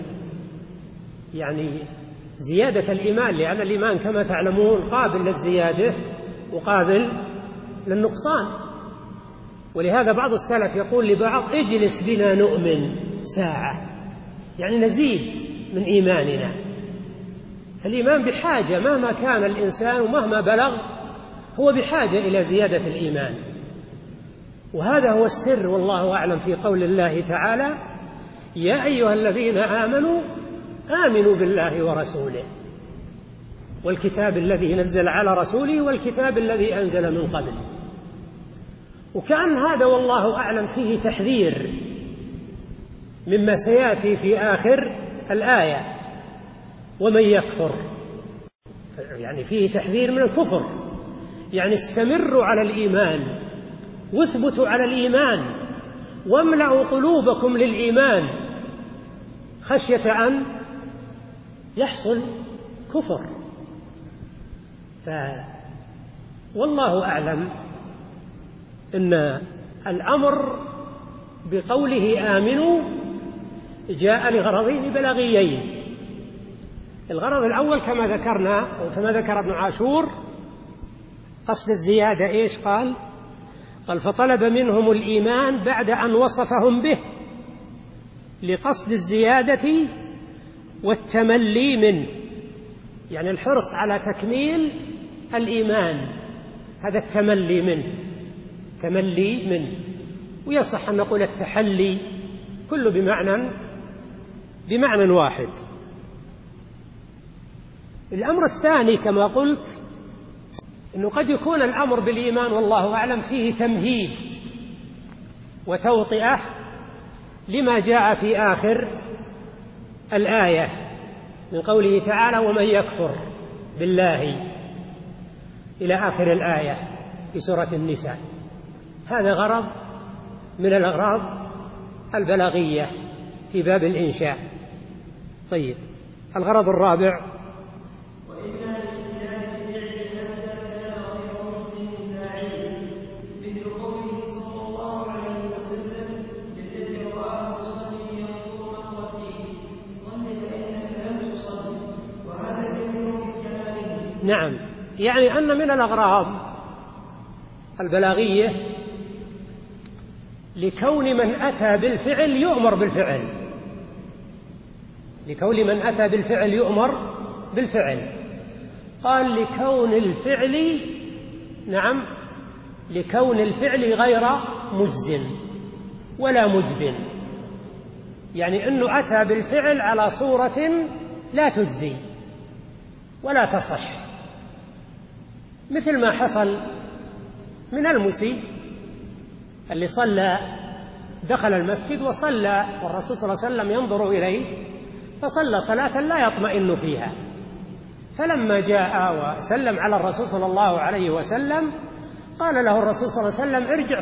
يعني زيادة الإيمان، لأن الإيمان كما تعلمون قابل للزيادة وقابل للنقصان. ولهذا بعض السلف يقول لبعض اجلس بنا نؤمن ساعة، يعني نزيد من إيماننا. فالإيمان بحاجة، مهما كان الإنسان ومهما بلغ هو بحاجة إلى زيادة الإيمان. وهذا هو السر والله أعلم في قول الله تعالى يا أيها الذين آمنوا آمنوا بالله ورسوله والكتاب الذي نزل على رسوله والكتاب الذي أنزل من قبل. وكأن هذا والله أعلم فيه تحذير مما سيأتي في آخر الآية ومن يكفر، يعني فيه تحذير من الكفر، يعني استمروا على الإيمان واثبتوا على الإيمان واملأوا قلوبكم للإيمان خشية أن يحصل كفر. والله أعلم إن الأمر بقوله آمنوا جاء لغرضين بلاغيين. الغرض الأول كما ذكرنا أو كما ذكر ابن عاشور قصد الزيادة إيش؟ قال فطلب منهم الإيمان بعد أن وصفهم به لقصد الزيادة والتملي منه، يعني الحرص على تكميل الإيمان، هذا التملي منه. ويصح أن نقول التحلي كله بمعنى واحد. الأمر الثاني كما قلت أنه قد يكون الأمر بالإيمان والله أعلم فيه تمهيد وتوطئة لما جاء في آخر الآية من قوله تعالى ومن يكفر بالله إلى آخر الآية في سورة النساء. هذا غرض من الأغراض البلاغية في باب الإنشاء. طيب، الغرض الرابع نعم، يعني أن من الأغراض البلاغية لكون من أتى بالفعل يؤمر بالفعل، لكون من أتى بالفعل يؤمر بالفعل. قال لكون الفعل، نعم، لكون الفعل غير مجزم ولا مجب، يعني أنه أتى بالفعل على صورة لا تجزي ولا تصح، مثل ما حصل من المسيء اللي دخل المسجد وصلى والرسول صلى الله عليه وسلم ينظر إليه فصلى صلاة لا يطمئن فيها، فلما جاء وسلم على الرسول صلى الله عليه وسلم قال له الرسول صلى الله عليه وسلم ارجع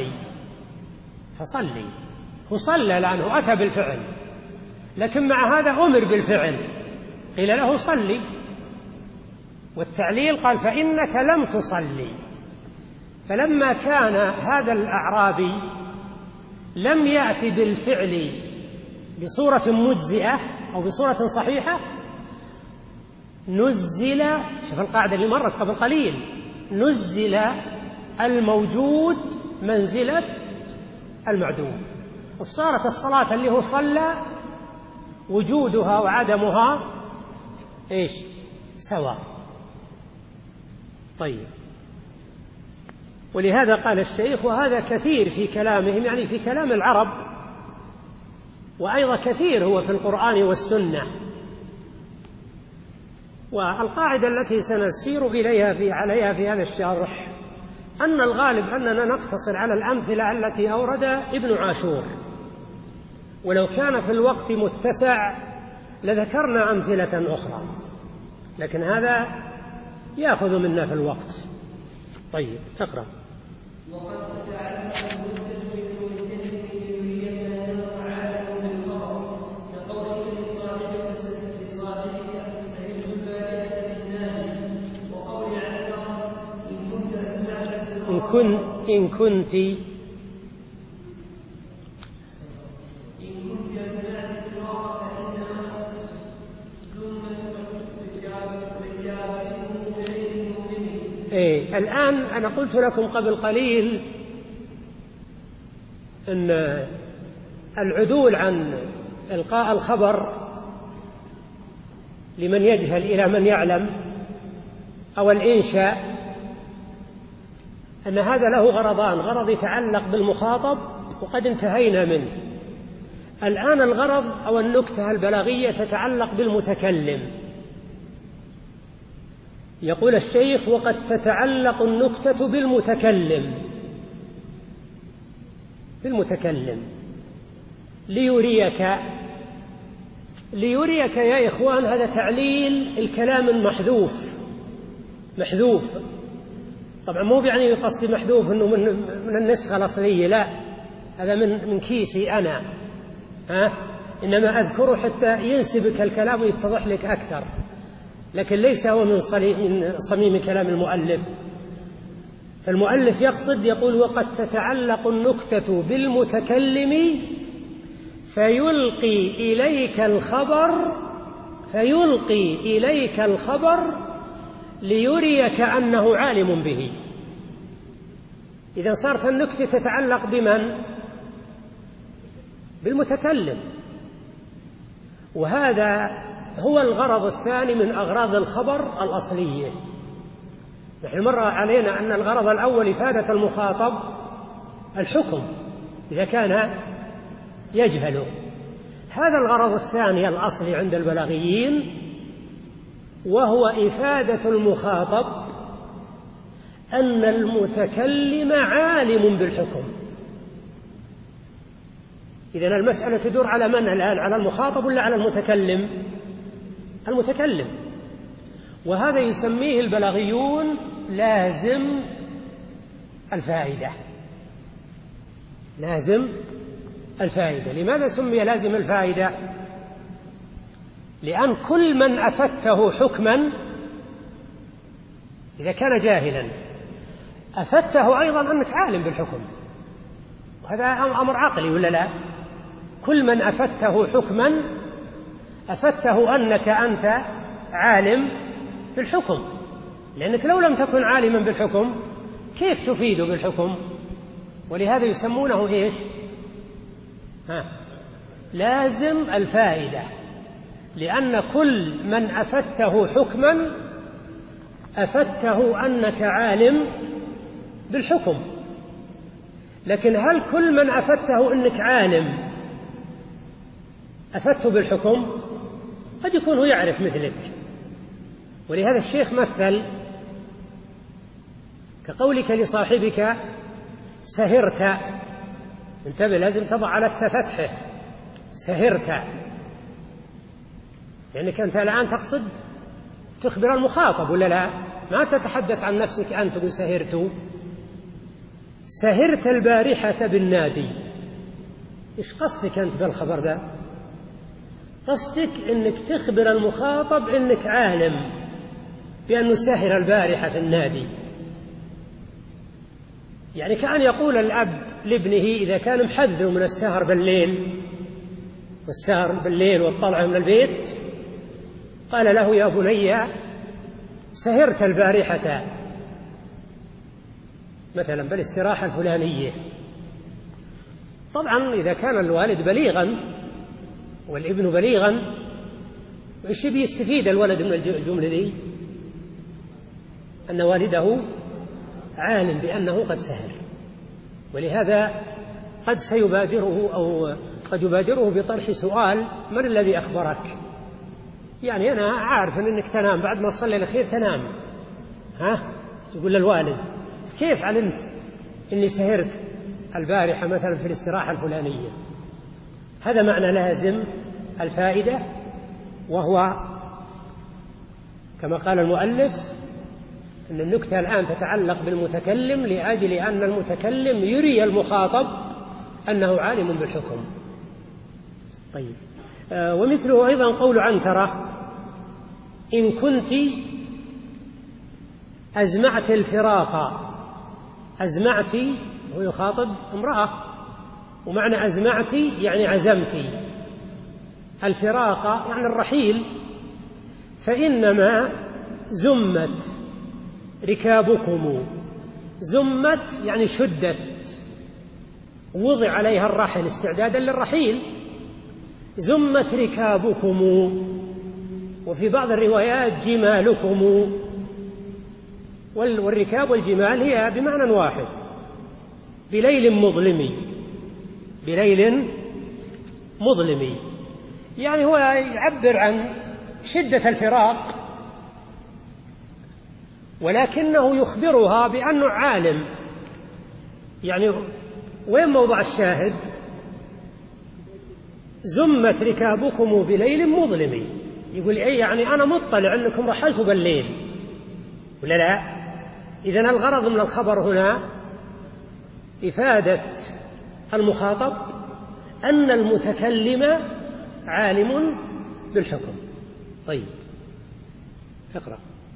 فصلي. وصلى لأنه أتى بالفعل، لكن مع هذا أمر بالفعل، قيل له صلي، والتعليل قال فإنك لم تصلي. فلما كان هذا الأعرابي لم يأتي بالفعل بصورة مجزئة أو بصورة صحيحة نزل، شوف القاعدة اللي مرت قبل قليل، نزل الموجود منزلة المعدوم، وصارت الصلاة اللي هو صلى وجودها وعدمها إيش؟ سواء. طيب، ولهذا قال الشيخ وهذا كثير في كلامهم، يعني في كلام العرب، وأيضا كثير هو في القرآن والسنة. والقاعدة التي سنسير عليها في هذا الشرح أن الغالب أننا نقتصر على الأمثلة التي أورد ابن عاشور، ولو كان في الوقت متسع لذكرنا أمثلة أخرى، لكن هذا يأخذ منا في الوقت. طيب اقرأ. وقد تتعلق المدة بالمجتهد بنية عالم بالخبر كقولك لصاحبك سهلت البارحة في الناس، وقول عنتر إن كنت أسمعت إن كنت أسمعت القراءة فإنما ثم الآن أنا قلت لكم قبل قليل أن العدول عن إلقاء الخبر لمن يجهل إلى من يعلم أو الإنشاء أن هذا له غرضان: غرض يتعلق بالمخاطب وقد انتهينا منه. الآن الغرض أو النكتة البلاغية تتعلق بالمتكلم. يقول الشيخ: وقد تتعلق النكتة بالمتكلم ليريك يا إخوان، هذا تعليل الكلام محذوف. طبعا مو يعني قصدي محذوف أنه من النسخة الأصلية، لا، هذا من كيسي أنا، إنما أذكره حتى ينسبك الكلام ويتضح لك أكثر، لكن ليس هو من صميم كلام المؤلف. فالمؤلف يقول: وقد تتعلق النكتة بالمتكلم فيلقي إليك الخبر ليريك أنه عالم به. إذا صارت النكتة تتعلق بمن؟ بالمتكلم، وهذا هو الغرض الثاني من أغراض الخبر الأصلية. نحن مر علينا أن الغرض الأول إفادة المخاطب الحكم إذا كان يجهله. هذا الغرض الثاني الأصلي عند البلاغيين، وهو إفادة المخاطب أن المتكلم عالم بالحكم. إذن المسألة تدور على من الآن؟ على المخاطب ولا على المتكلم؟ وهذا يسميه البلاغيون لازم الفائدة. لماذا سمي لازم الفائدة؟ لأن كل من أفدته حكما إذا كان جاهلا أفدته أيضا أنك عالم بالحكم، وهذا أمر عقلي ولا لا؟ كل من أفدته حكما أفدته أنك أنت عالم بالحكم، لأنك لو لم تكن عالما بالحكم كيف تفيد بالحكم؟ ولهذا يسمونه إيش؟ لازم الفائدة، لأن كل من أفدته حكما أفدته أنك عالم بالحكم. لكن هل كل من أفدته أنك عالم أفدته بالحكم؟ قد يكون هو يعرف مثلك. ولهذا الشيخ مثل كقولك لصاحبك سهرت، انتبه، لازم تضع على التفتحه، سهرت، لأنك أنت الآن تقصد تخبر المخاطب ولا لا؟ ما تتحدث عن نفسك أنت تقول سهرت البارحة بالنادي. إيش قصدك أنت بالخبر ده؟ قصدك أنك تخبر المخاطب أنك عالم بأنه سهر البارحة في النادي. يعني كأن يقول الأب لابنه إذا كان محذر من السهر بالليل والطلعة من البيت، قال له: يا بني سهرت البارحة مثلا بالاستراحة الفلانية. طبعا إذا كان الوالد بليغا والابن بليغا، وإيش بيستفيد الولد من الجملة دي؟ أن والده عالم بأنه قد سهر، ولهذا قد سيبادره أو قد يبادره بطرح سؤال: من الذي أخبرك؟ يعني أنا عارف أنك تنام، بعد ما تصلي الأخير تنام، يقول للوالد: كيف علمت أني سهرت البارحة مثلا في الاستراحة الفلانية؟ هذا معنى لازم الفائدة، وهو كما قال المؤلف أن النكتة الآن تتعلق بالمتكلم لأجل أن المتكلم يري المخاطب أنه عالم بالحكم. طيب، ومثله أيضا قول عنترة: إن كنت أزمعت الفراق. أزمعت هو يخاطب امرأة، ومعنى أزمعت يعني عزمت، الفراق يعني الرحيل، فإنما زمت ركابكم. زمت يعني شدت، وضع عليها الرحل استعدادا للرحيل. زمت ركابكم، وفي بعض الروايات جمالكم، والركاب والجمال هي بمعنى واحد. بليل مظلم، بليل مظلم، يعني هو يعبر عن شدة الفراق، ولكنه يخبرها بأنه عالم. يعني وين موضع الشاهد؟ زمت ركابكم بليل مظلم، يقول أي يعني أنا مطلع أنكم رحلتوا بالليل ولا لا؟ إذن الغرض من الخبر هنا إفادة المخاطب أن المتكلم عالم بالحكم. طيب، اقرأ.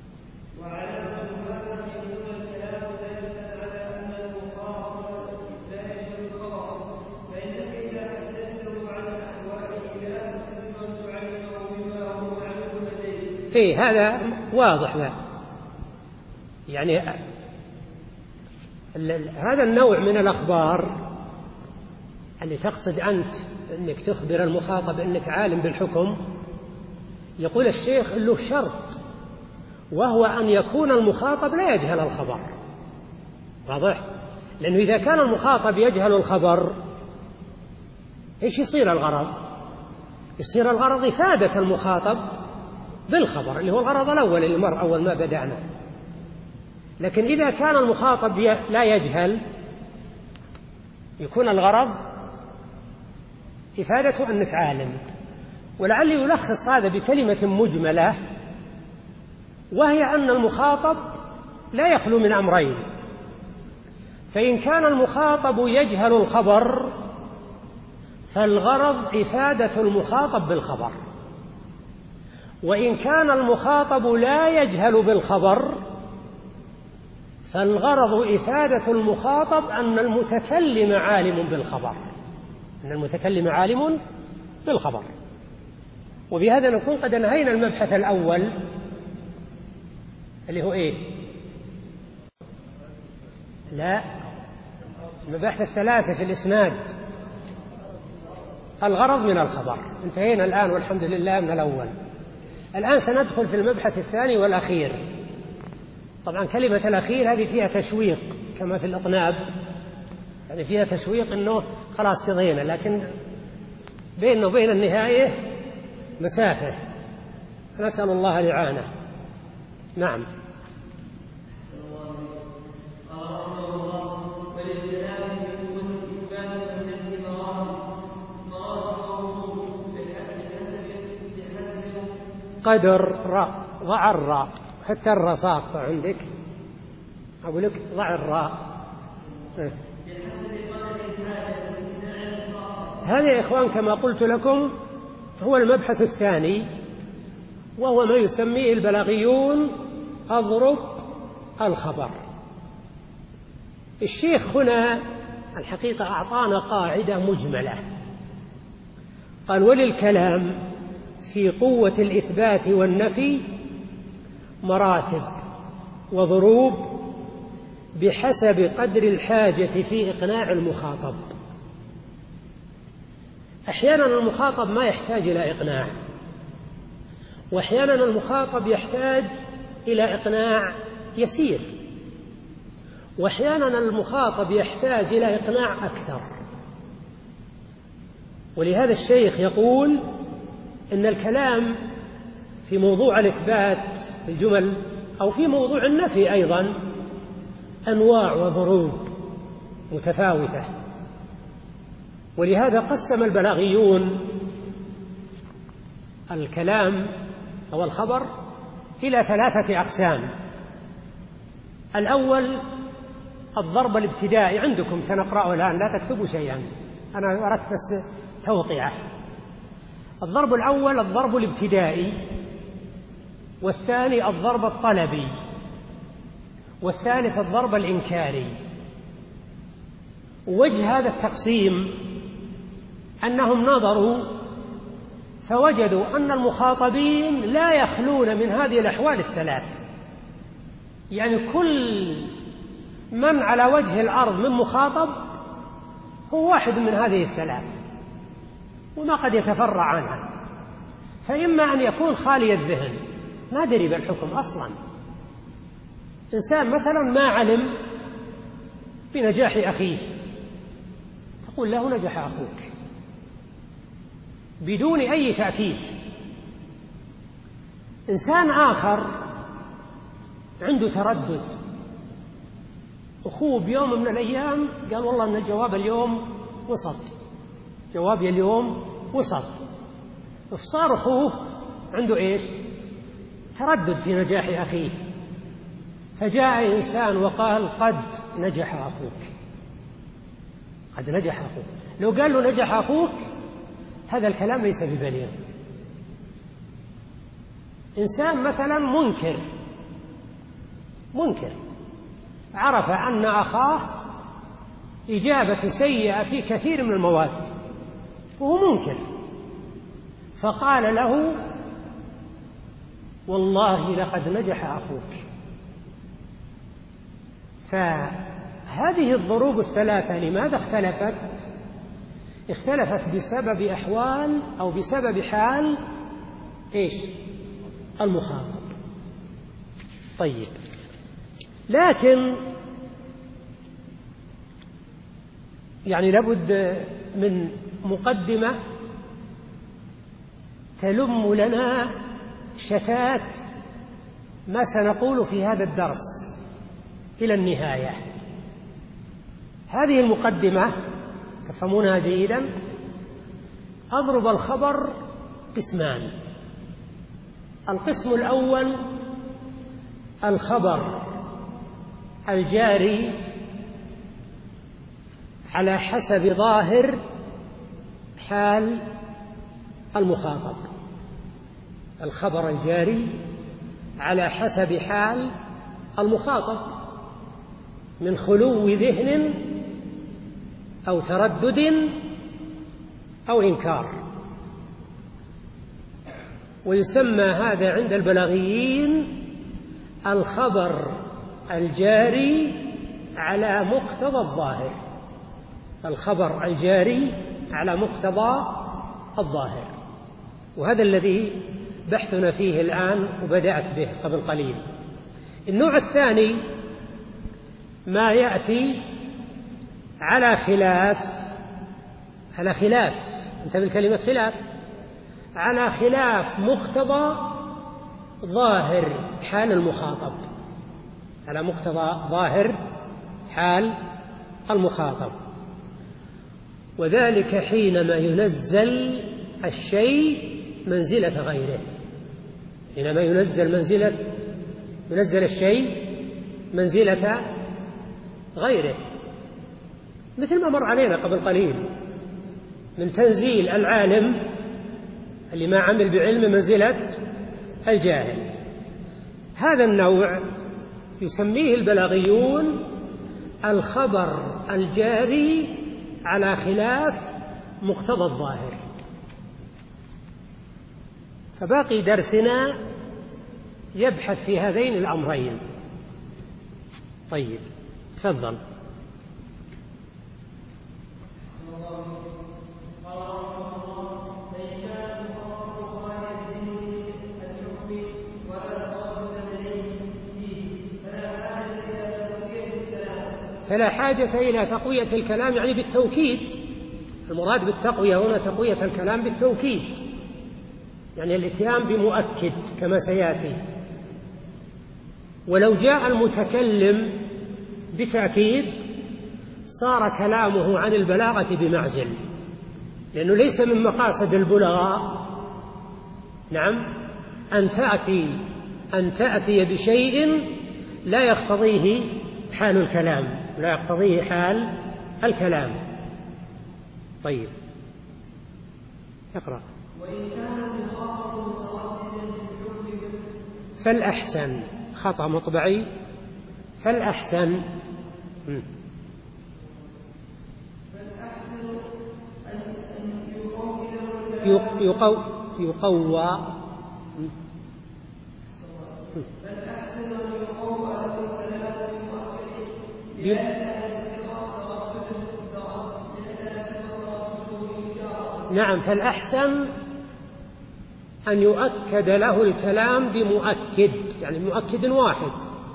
إيه، هذا واضح له. يعني هذا النوع من الأخبار اللي تقصد أنت أنك تخبر المخاطب أنك عالم بالحكم، يقول الشيخ له شرط، وهو أن يكون المخاطب لا يجهل الخبر. واضح؟ لأنه إذا كان المخاطب يجهل الخبر إيش يصير الغرض؟ يصير الغرض إفادة المخاطب بالخبر، اللي هو الغرض الأول اللي مر أول ما بدأنا. لكن إذا كان المخاطب لا يجهل يكون الغرض إفادة أنك عالم. ولعلي يلخص هذا بكلمة مجملة، وهي أن المخاطب لا يخلو من أمرين: فإن كان المخاطب يجهل الخبر فالغرض إفادة المخاطب بالخبر، وإن كان المخاطب لا يجهل بالخبر فالغرض إفادة المخاطب أن المتكلم عالم بالخبر، أن المتكلم عالم بالخبر. وبهذا نكون قد انهينا المبحث الأول اللي هو إيه؟ لا، المباحث الثلاثة في الإسناد. الغرض من الخبر انتهينا الآن والحمد لله من الأول. الآن سندخل في المبحث الثاني والأخير. طبعا كلمة الأخير هذه فيها تشويق كما في الأطناب، يعني فيها تشويق أنه خلاص قضينا، لكن بيننا وبين النهاية مسافة، نسأل الله الإعانة. نعم. قدر ضع الراء، حتى الراء ساقطة عندك، أقول لك ضع الراء. هذا يا إخوان كما قلت لكم هو المبحث الثاني، وهو ما يسميه البلاغيون أضرب الخبر. الشيخ هنا الحقيقة أعطانا قاعدة مجملة، قال: وللكلام في قوة الإثبات والنفي مراتب وضروب بحسب قدر الحاجة في إقناع المخاطب. أحيانا المخاطب ما يحتاج إلى إقناع، وأحيانا المخاطب يحتاج إلى إقناع يسير، وأحيانا المخاطب يحتاج إلى إقناع أكثر. ولهذا الشيخ يقول إن الكلام في موضوع الإثبات في الجمل أو في موضوع النفي أيضا أنواع وضروب متفاوتة. ولهذا قسم البلاغيون الكلام أو الخبر إلى 3 أقسام. الأول الضرب الابتدائي، عندكم سنقرأه الآن، لا تكتبوا شيئا، أنا أردت بس توقيعه. الضرب الأول الضرب الابتدائي، والثاني الضرب الطلبي، والثالث الضرب الإنكاري. ووجه هذا التقسيم أنهم نظروا فوجدوا أن المخاطبين لا يخلون من هذه الأحوال الثلاث، يعني كل من على وجه الأرض من مخاطب هو واحد من هذه الثلاث وما قد يتفرع عنها. فإما أن يكون خالي الذهن ما دري بالحكم أصلا، إنسان مثلا ما علم بنجاح أخيه تقول له نجح أخوك بدون أي تأكيد. إنسان آخر عنده تردد، أخوه بيوم من الأيام قال والله أن الجواب اليوم وسط، جوابي اليوم وسط، فصار أخوه عنده إيش؟ تردد في نجاح أخيه، فجاء إنسان وقال قد نجح أخوك، قد نجح أخوك. لو قال له نجح أخوك هذا الكلام ليس ببليغ. إنسان مثلا منكر عرف أن أخاه إجابة سيئة في كثير من المواد وهو منكر، فقال له والله لقد نجح أخوك. فهذه الضروب الثلاثة لماذا اختلفت؟ اختلفت بسبب أحوال أو بسبب حال إيش؟ المخاطب. طيب، لكن يعني لابد من مقدمة تلم لنا شتات ما سنقول في هذا الدرس إلى النهاية. هذه المقدمة تفهمونها جيدا. أضرب الخبر قسمان. القسم الأول الخبر الجاري على حسب ظاهر حال المخاطب، الخبر الجاري على حسب حال المخاطب من خلو ذهن أو تردد أو إنكار. ويسمى هذا عند البلاغيين الخبر الجاري على مقتضى الظاهر، الخبر الجاري على مقتضى الظاهر. وهذا الذي بحثنا فيه الآن وبدأت به قبل قليل. النوع الثاني ما يأتي على خلاف انتبه كلمة خلاف، على خلاف مقتضى ظاهر حال المخاطب، على مقتضى ظاهر حال المخاطب. وذلك حينما ينزل الشيء منزلة غيره، حينما ينزل الشيء منزلة غيره، مثل ما مر علينا قبل قليل من تنزيل العالم اللي ما عمل بعلم منزلة الجاهل. هذا النوع يسميه البلاغيون الخبر الجاري على خلاف مقتضى الظاهر. فباقي درسنا يبحث في هذين الأمرين. طيب، تفضل. فلا حاجة إلى تقوية الكلام يعني بالتوكيد. المراد بالتقوية هنا تقوية الكلام بالتوكيد، يعني الاتيان بمؤكد كما سيأتي. ولو جاء المتكلم بتأكيد صار كلامه عن البلاغة بمعزل، لأنه ليس من مقاصد البلغاء أن تأتي بشيء لا يقتضيه حال الكلام، لا يقتضيه حال الكلام. طيب اقرأ. وإن كان المخاطب مترددا في الحكم فالأحسن، خطأ مطبعي، فالأحسن يقوى نعم. فالأحسن أن يؤكد له الكلام بمؤكد، يعني مؤكد واحد،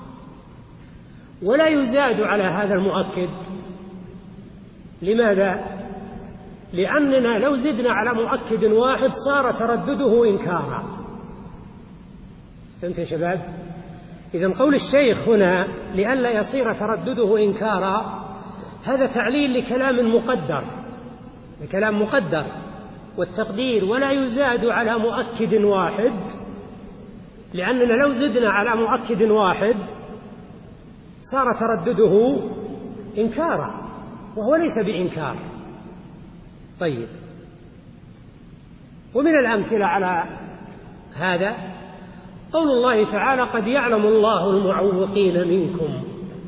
ولا يزاد على هذا المؤكد. لماذا؟ لأننا لو زدنا على مؤكد واحد صار تردده إنكارا. فهمت يا شباب؟ إذن قول الشيخ هنا لئلا يصير تردده إنكارا هذا تعليل لكلام مقدر، والتقدير ولا يزاد على مؤكد واحد، لأننا لو زدنا على مؤكد واحد صار تردده إنكارا، وهو ليس بإنكار. طيب، ومن الأمثلة على هذا قول الله تعالى: قد يعلم الله المعوقين منكم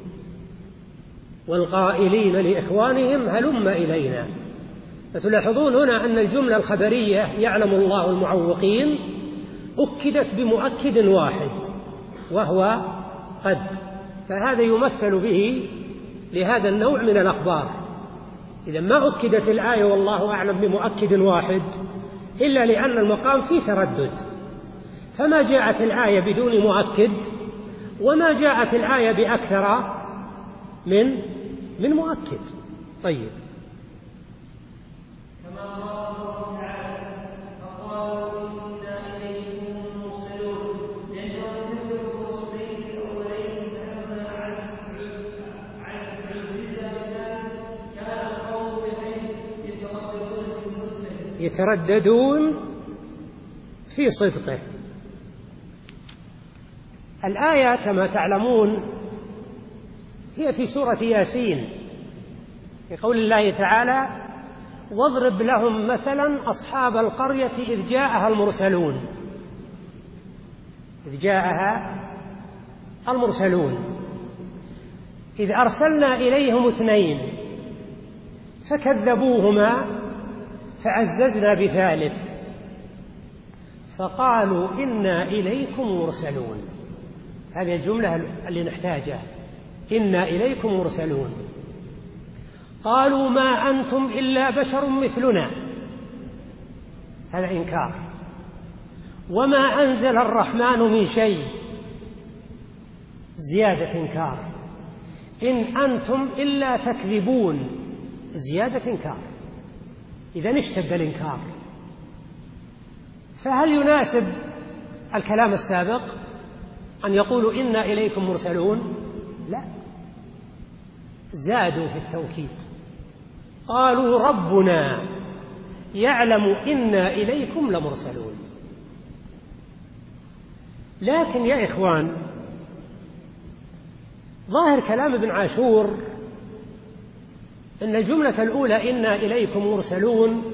والقائلين لإخوانهم هلم إلينا. فتلاحظون هنا أن الجملة الخبرية يعلم الله المعوقين أكدت بمؤكد واحد وهو قد، فهذا يمثل به لهذا النوع من الأخبار. إذا ما أكدت الآية والله أعلم بمؤكد واحد إلا لأن المقام فيه تردد، فما جاءت الآية بدون مؤكد وما جاءت الآية بأكثر من مؤكد. طيب، كما قال الله تعالى: فقالوا إنا إليكم مرسلون، لأنهم كذبوا الرسلين الأولين فلما عززنا بذلك كان القوم بحيث يترددون في صدقه. الآية كما تعلمون هي في سورة ياسين، في قول الله تعالى: واضرب لهم مثلا أصحاب القرية إذ جاءها المرسلون إذ أرسلنا إليهم 2 فكذبوهما فعززنا ب3 فقالوا إنا إليكم مرسلون. هذه الجملة اللي نحتاجها: إنا إليكم مرسلون. قالوا ما أنتم إلا بشر مثلنا، هذا إنكار. وما أنزل الرحمن من شيء، زيادة إنكار. إن أنتم إلا تكذبون، زيادة إنكار. إذن اشتد الإنكار. فهل يناسب الكلام السابق أن يقولوا إنا إليكم مرسلون؟ لا، زادوا في التوكيد، قالوا ربنا يعلم إنا إليكم لمرسلون. لكن يا إخوان، ظاهر كلام ابن عاشور أن الجملة الأولى إنا إليكم مرسلون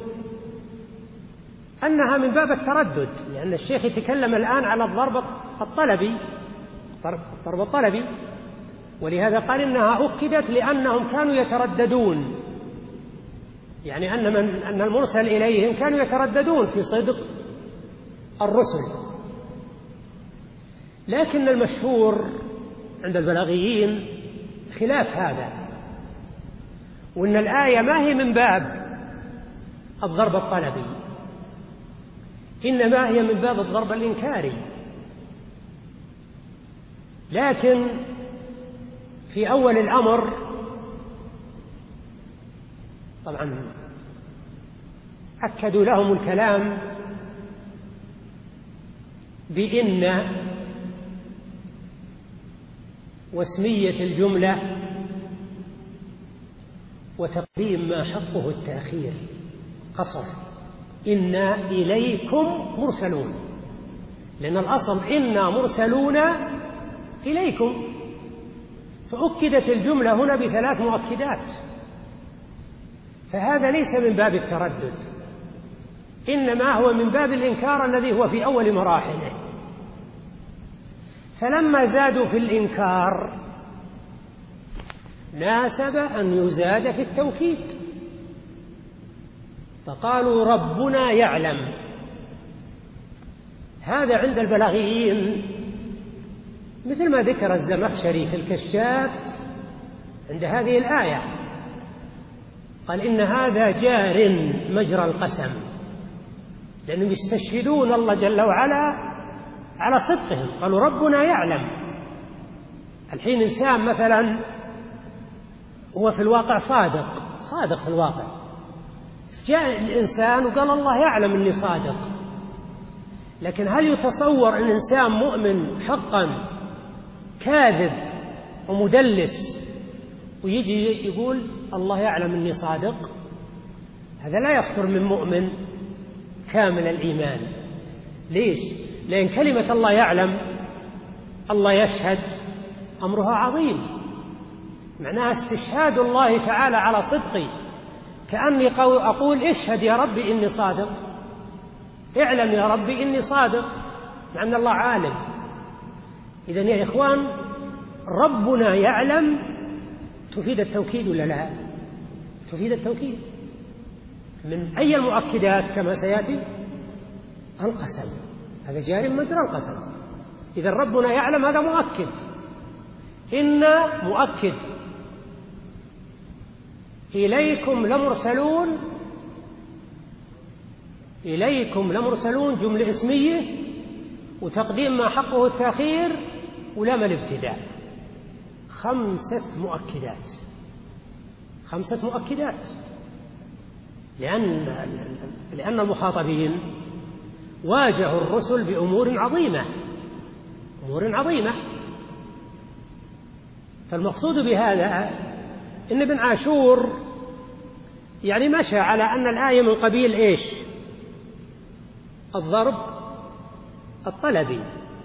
أنها من باب التردد، لأن الشيخ يتكلم الآن على الضرب الطلبي، ولهذا قال إنها أكدت لأنهم كانوا يترددون، يعني أن المرسل إليهم كانوا يترددون في صدق الرسل. لكن المشهور عند البلاغيين خلاف هذا، وأن الآية ما هي من باب الضرب الطلبي، إنما هي من باب الضرب الإنكاري. لكن في أول الأمر طبعا أكدوا لهم الكلام بإن واسمية الجملة وتقديم ما حقه التأخير قصر، إنا إليكم مرسلون، لأن الأصل إنا مرسلون إليكم، فأكدت الجملة هنا بثلاث مؤكدات، فهذا ليس من باب التردد، إنما هو من باب الإنكار الذي هو في أول مراحله. فلما زادوا في الإنكار ناسب أن يزاد في التوكيد، فقالوا ربنا يعلم. هذا عند البلاغيين مثل ما ذكر الزمخشري في الكشاف عند هذه الآية، قال إن هذا جار مجرى القسم، لأنهم يستشهدون الله جل وعلا على صدقهم، قالوا ربنا يعلم. الحين إنسان مثلا هو في الواقع صادق في الواقع، جاء الإنسان وقال الله يعلم أني صادق، لكن هل يتصور أن إنسان مؤمن حقا كاذب ومدلس ويجي يقول الله يعلم أني صادق؟ هذا لا يصدر من مؤمن كامل الإيمان. ليش؟ لأن كلمة الله يعلم، الله يشهد، أمرها عظيم، معناها استشهاد الله تعالى على صدقي، كأني أقول اشهد يا ربي إني صادق، اعلم يا ربي إني صادق، مع أن الله عالم. إذن يا إخوان ربنا يعلم تفيد التوكيد ولا لا؟ تفيد التوكيد. من أي المؤكدات كما سيأتي؟ القسم، هذا جار مجرى القسم. إذا ربنا يعلم هذا مؤكد، إنا مؤكد، إليكم لمرسلون جملة اسمية وتقديم ما حقه التأخير ولام الابتداء، 5 مؤكدات، لأن المخاطبين واجهوا الرسل بأمور عظيمة. فالمقصود بهذا إن ابن عاشور يعني مشى على أن الآية من قبيل إيش؟ الضرب الطلبي،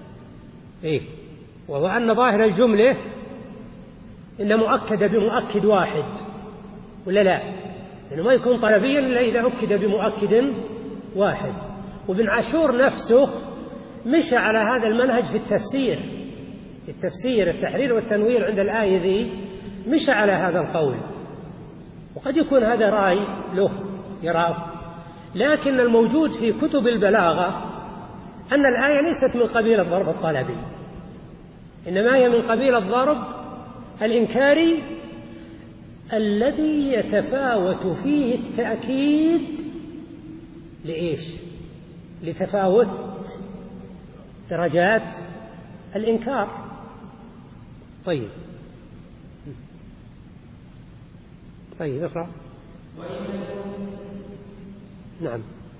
وهو أن ظاهر الجملة إن مؤكد بمؤكد واحد، ولا لا؟ لأنه ما يكون طلبيا إلا إذا أكد بمؤكد واحد. وابن عاشور نفسه مشى على هذا المنهج في التفسير التحرير والتنوير عند الآية ذي، مشى على هذا القول، وقد يكون هذا رأي له يراه، لكن الموجود في كتب البلاغة أن الآية ليست من قبيل الضرب الطلبي، إنما هي من قبيل الضرب الإنكاري الذي يتفاوت فيه التأكيد لإيش؟ لتفاوت درجات الإنكار. طيب اقرأ. نعم.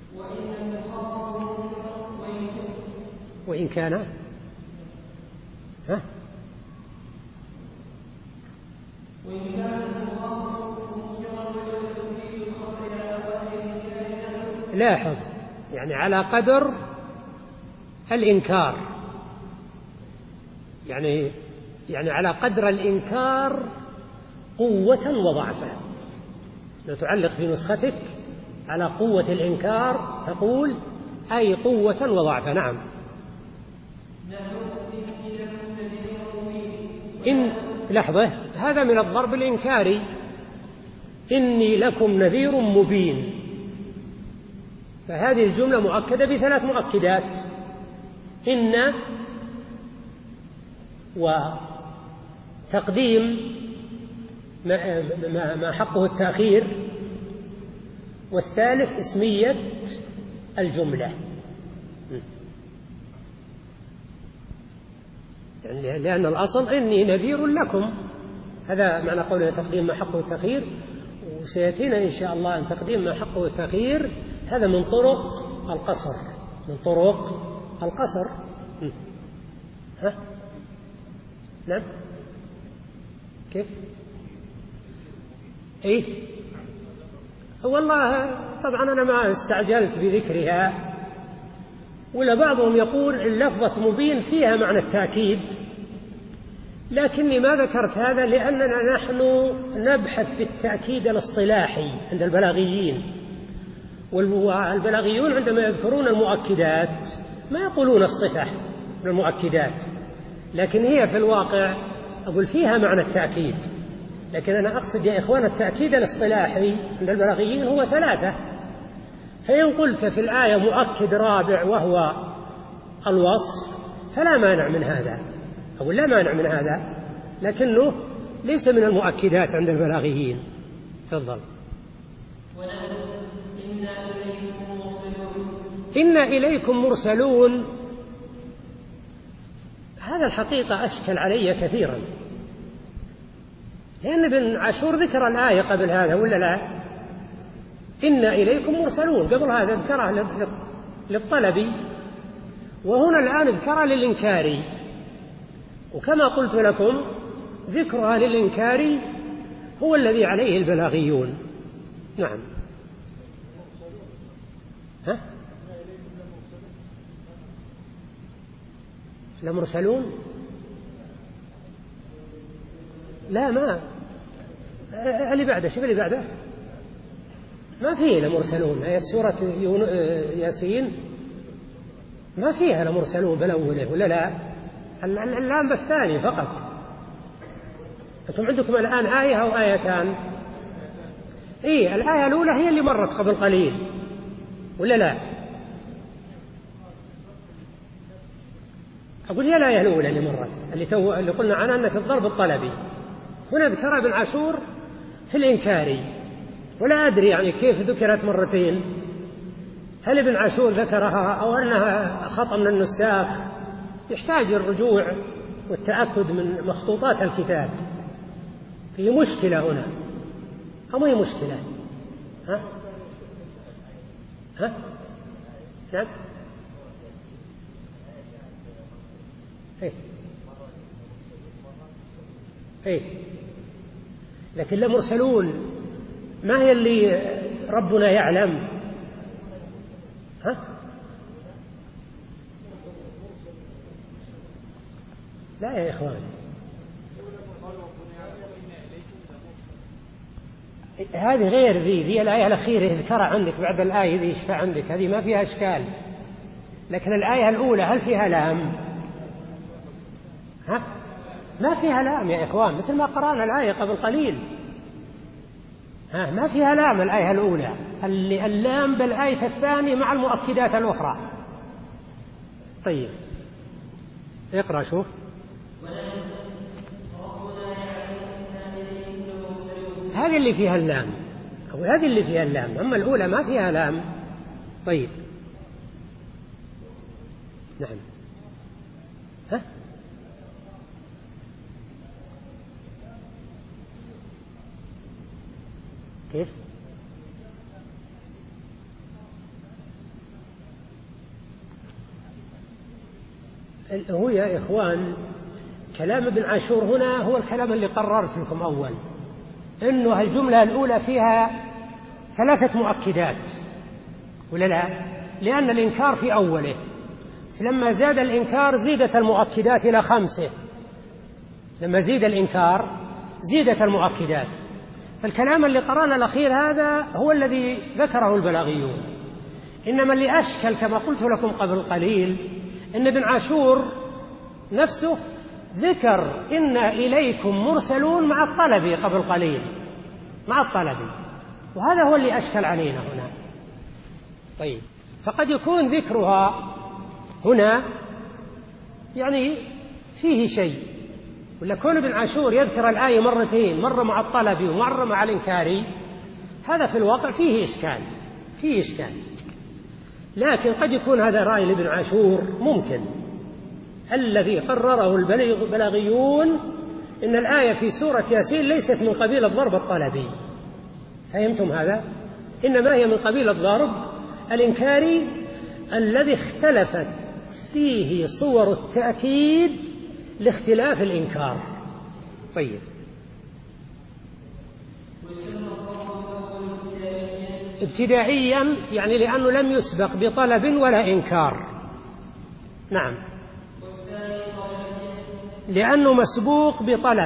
وإن كان لاحظ، يعني على قدر الإنكار، يعني على قدر الإنكار قوة وضعفا. لو تعلق في نسختك على قوة الإنكار تقول أي قوة وضعفا. نعم. لحظة، هذا من الضرب الإنكاري، إني لكم نذير مبين، فهذه الجملة مؤكدة ب3 مؤكدات: إن، وتقديم ما حقه التأخير، والثالث اسمية الجملة، يعني لأن الأصل إني نذير لكم، هذا معنى قوله تقديم ما حقه التأخير، وسيأتينا إن شاء الله أن تقديم ما حقه التأخير هذا من طرق القصر، من طرق القصر. ها؟ نعم. كيف؟ إيه؟ والله طبعا أنا ما استعجلت بذكرها، ولا بعضهم يقول اللفظة مبين فيها معنى التأكيد، لكني ما ذكرت هذا لأننا نحن نبحث في التأكيد الاصطلاحي عند البلاغيين، والبلاغيون عندما يذكرون المؤكدات ما يقولون الصفة من المؤكدات، لكن هي في الواقع أقول فيها معنى التأكيد. لكن أنا أقصد يا إخوان التأكيد الاصطلاحي عند البلاغيين هو ثلاثة، فإن قلت في الآية مؤكد رابع وهو الوصف فلا مانع من هذا، أقول لا مانع من هذا، لكنه ليس من المؤكدات عند البلاغيين. تفضل. إنا إليكم مرسلون، هذا الحقيقة أشكل علي كثيرا، لأن ابن عاشور ذكر الآية قبل هذا ولا لا؟ إنا إليكم مرسلون قبل هذا ذكرها للطلب، وهنا الآن ذكرها للإنكار، وكما قلت لكم ذكرها للإنكار هو الذي عليه البلاغيون. نعم. ها؟ لمرسلون؟ لا، ما اللي بعده، شوف اللي بعده ما فيه لمرسلون. آية سورة ياسين ما فيها لمرسلون بالأولى ولا لا؟ اللام بالثاني فقط. أنتم عندكم الآن آية أو آيتان؟ إيه، الآية الأولى هي اللي مرت قبل قليل ولا لا؟ أقول هي الآية الأولى اللي مرت، اللي قلنا عنها أن في الضرب الطلبي. هنا ذكرها ابن عاشور في الإنكار، ولا أدري يعني كيف ذكرت مرتين، هل ابن عاشور ذكرها أو أنها خطأ من النساخ؟ يحتاج الرجوع والتأكد من مخطوطات الكتاب. في مشكلة هنا أو ما هي مشكلة؟ ها؟ ها؟ نعم. إيه، لكن لمرسلون ما هي اللي ربنا يعلم؟ ها؟ لا يا إخوان، هذه غير ذي الآية الأخيرة اذكرها عندك بعد الآية ذي يشفع عندك، هذه ما فيها إشكال. لكن الآية الأولى هل فيها لام؟ ها؟ ما فيها لام يا إخوان، مثل ما قرأنا الآية قبل قليل. ما فيها لام الآية الأولى، اللام بالآية الثانية مع المؤكدات الأخرى. طيب اقرأ شوف. هذه اللي فيها اللام، أو هذه اللي فيها اللام، أما الأولى ما فيها لام. طيب نعم. ها؟ كيف؟ هو يا إخوان كلام ابن عاشور هنا هو الكلام اللي قررت لكم أول، إنه الجملة الأولى فيها ثلاثة مؤكدات ولا لا؟ لأن الإنكار في أوله، فلما زاد الإنكار زيدت المؤكدات إلى 5. لما زيد الإنكار زيدت المؤكدات. فالكلام اللي قرأنا الأخير هذا هو الذي ذكره البلاغيون. إنما اللي أشكل كما قلت لكم قبل قليل إن ابن عاشور نفسه ذكر إن إليكم مرسلون مع الطلب قبل قليل، مع الطلب، وهذا هو اللي أشكل علينا هنا. طيب، فقد يكون ذكرها هنا يعني فيه شيء، ولا كون ابن عاشور يذكر الآية مرتين، مرة مع الطلب ومرة مع الإنكار، هذا في الواقع فيه إشكال. لكن قد يكون هذا رأي لابن عاشور ممكن. الذي قرره البلاغيون إن الآية في سورة ياسين ليست من قبيل الضرب الطلبي، فهمتم هذا؟ إنما هي من قبيل الضرب الإنكاري الذي اختلفت فيه صور التأكيد لاختلاف الإنكار. طيب، ابتدائيا يعني لأنه لم يسبق بطلب ولا إنكار. نعم، لأنه مسبوق بطلب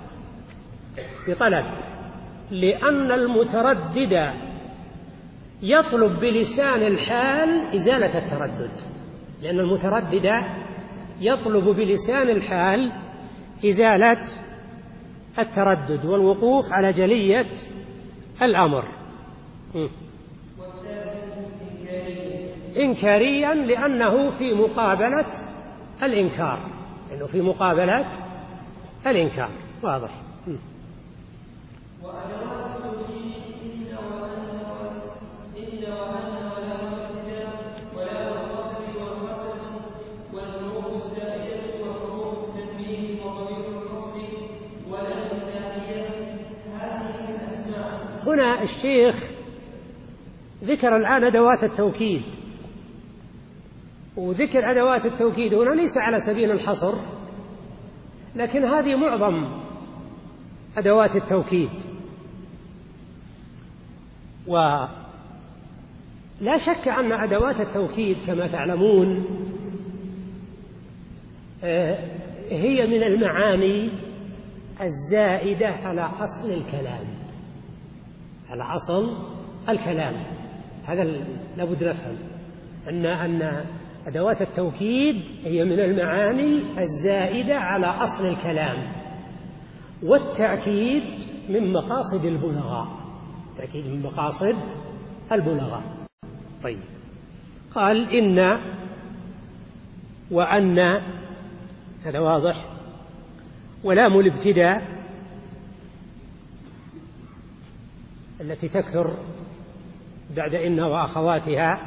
لأن المتردد يطلب بلسان الحال إزالة التردد، لأن المتردد يطلب بلسان الحال إزالة التردد والوقوف على جلية الأمر. إنكاريا لأنه في مقابلة الإنكار، لأنه في مقابلة الإنكار. واضح. هنا الشيخ ذكر الآن أدوات التوكيد، وذكر أدوات التوكيد هنا ليس على سبيل الحصر، لكن هذه معظم أدوات التوكيد. ولا شك أن أدوات التوكيد كما تعلمون هي من المعاني الزائدة على أصل الكلام، على أصل الكلام. هذا لابد نفهم أن أدوات التوكيد هي من المعاني الزائدة على أصل الكلام، والتأكيد من مقاصد البلغاء، التأكيد من مقاصد البلغاء. طيب، قال إن وأن، هذا واضح. ولام الابتداء التي تكثر بعد إن وأخواتها،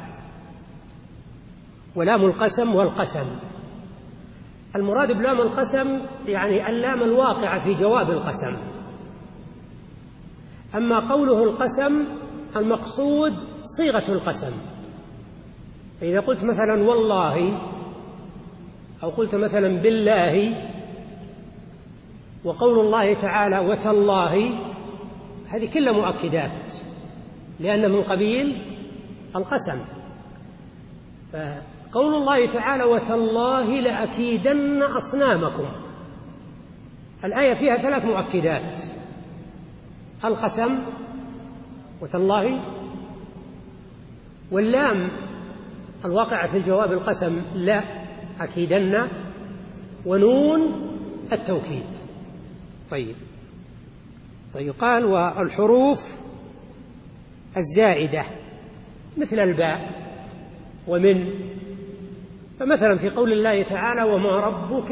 ولام القسم والقسم. المراد بلام القسم يعني اللام الواقعة في جواب القسم. أما قوله القسم المقصود صيغة القسم. فإذا قلت مثلا والله، أو قلت مثلا بالله، وقول الله تعالى وتالله، هذه كلها مؤكدات لأن من قبيل القسم. فقول الله تعالى وتالله لأكيدن أصنامكم، الآية فيها 3 مؤكدات: القسم وتالله، واللام الواقعة في جواب القسم لا أكيدن، ونون التوكيد. طيب، قال والحروف الزائدة مثل الباء ومن. فمثلا في قول الله تعالى وما ربك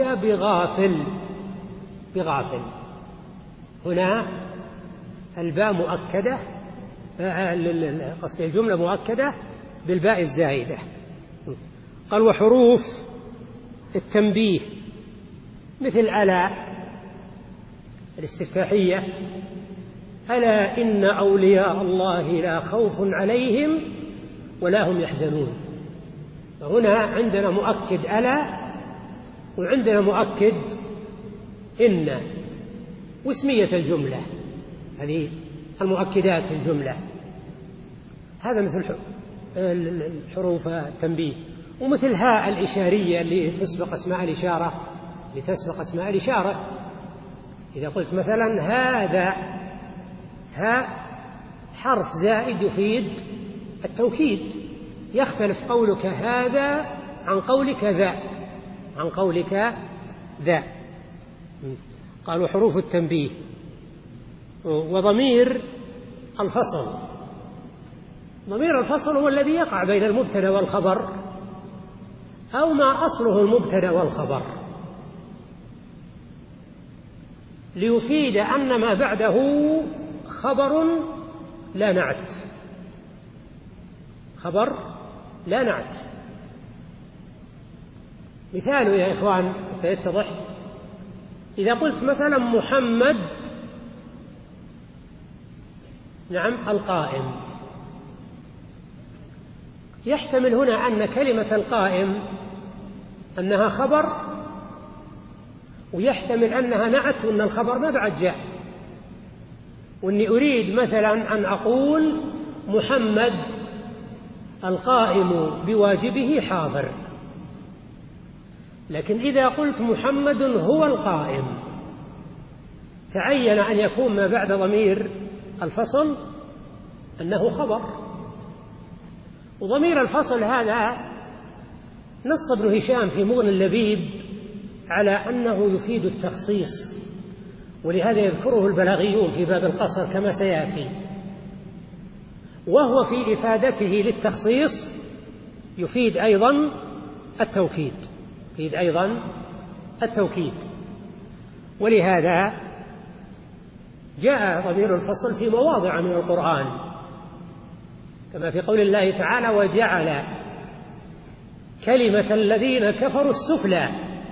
بغافل، هنا الباء مؤكدة، قصد الجملة مؤكدة بالباء الزائدة. قال وحروف التنبيه مثل ألا الاستفتاحية: ألا إن أولياء الله لا خوف عليهم ولا هم يحزنون. فهنا عندنا مؤكد ألا، وعندنا مؤكد إن، واسمية الجملة، هذه المؤكدات في الجملة. هذا مثل حروف التنبيه. ومثل هاء الإشارية اللي تسبق اسماء الإشارة. إذا قلت مثلا هذا، هاء حرف زائد يفيد التوكيد، يختلف قولك هذا عن قولك ذا. قالوا حروف التنبيه. وضمير الفصل، ضمير الفصل هو الذي يقع بين المبتدأ والخبر، أو ما أصله المبتدأ والخبر، ليفيد أن ما بعده خبر لا نعت، خبر لا نعت. مثال يا إخوان يتضح: إذا قلت مثلا محمد نعم القائم. يحتمل هنا أن كلمة القائم أنها خبر، ويحتمل أنها نعت وأن الخبر ما بعد جاء، وأني أريد مثلا أن أقول محمد القائم بواجبه حاضر، لكن إذا قلت محمد هو القائم تعين أن يكون ما بعد ضمير الفصل أنه خبر. وضمير الفصل هذا نص ابن هشام في مغني اللبيب على أنه يفيد التخصيص، ولهذا يذكره البلاغيون في باب القصر كما سيأتي، وهو في إفادته للتخصيص يفيد أيضا التوكيد، ولهذا جاء ضمير الفصل في مواضع من القرآن، كما في قول الله تعالى وجعل كلمة الذين كفروا السفلى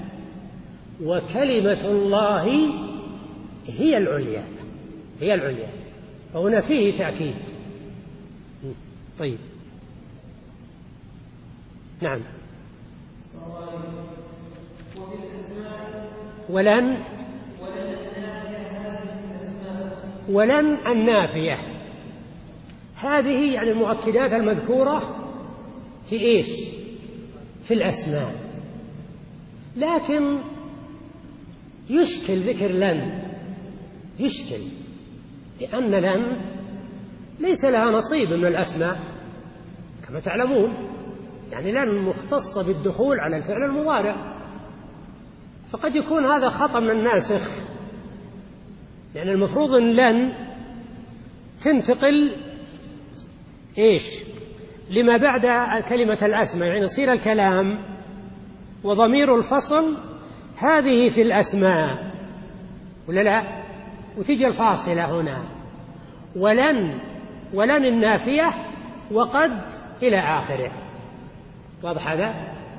وكلمة الله هي العليا، فهنا فيه تأكيد. طيب نعم. ولن النافية هذه يعني المؤكدات المذكورة في إيش؟ في الأسماء، لكن يشكل ذكر لن، لأن لن ليس لها نصيب من الأسماء كما تعلمون، يعني لن مختصة بالدخول على الفعل المضارع، فقد يكون هذا خطأ من الناسخ، لأن المفروض أن لن تنتقل إيش؟ لما بعد كلمة الأسماء، يعني يصير الكلام وضمير الفصل هذه في الأسماء ولا لا؟ وتجي الفاصلة هنا ولن النافية وقد إلى آخره. واضح هذا؟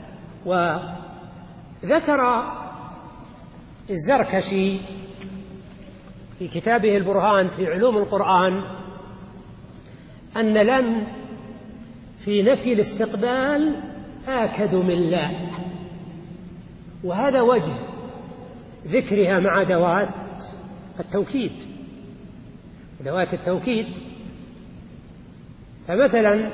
وذكر الزركشي في كتابه البرهان في علوم القرآن أن لن في نفي الاستقبال آكد من لا، وهذا وجه ذكرها مع أدوات التوكيد. فمثلا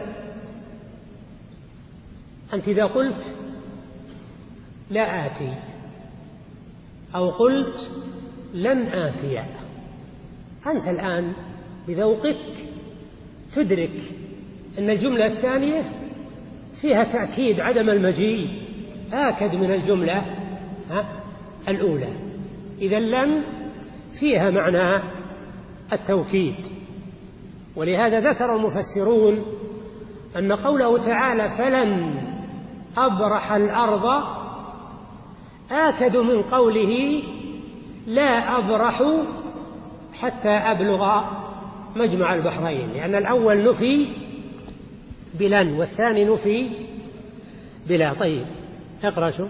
أنت إذا قلت لا آتي أو قلت لن آتي، أنت الآن بذوقك تدرك أن الجملة الثانية فيها تأكيد عدم المجيء آكد من الجملة الأولى، إذا لن فيها معنى التوكيد. ولهذا ذكر المفسرون أن قوله تعالى فلن أبرح الأرض آكد من قوله لا أبرح حتى أبلغ مجمع البحرين، لأن الأول نفي بلن والثاني نفي بلا. طيب اقرأ شو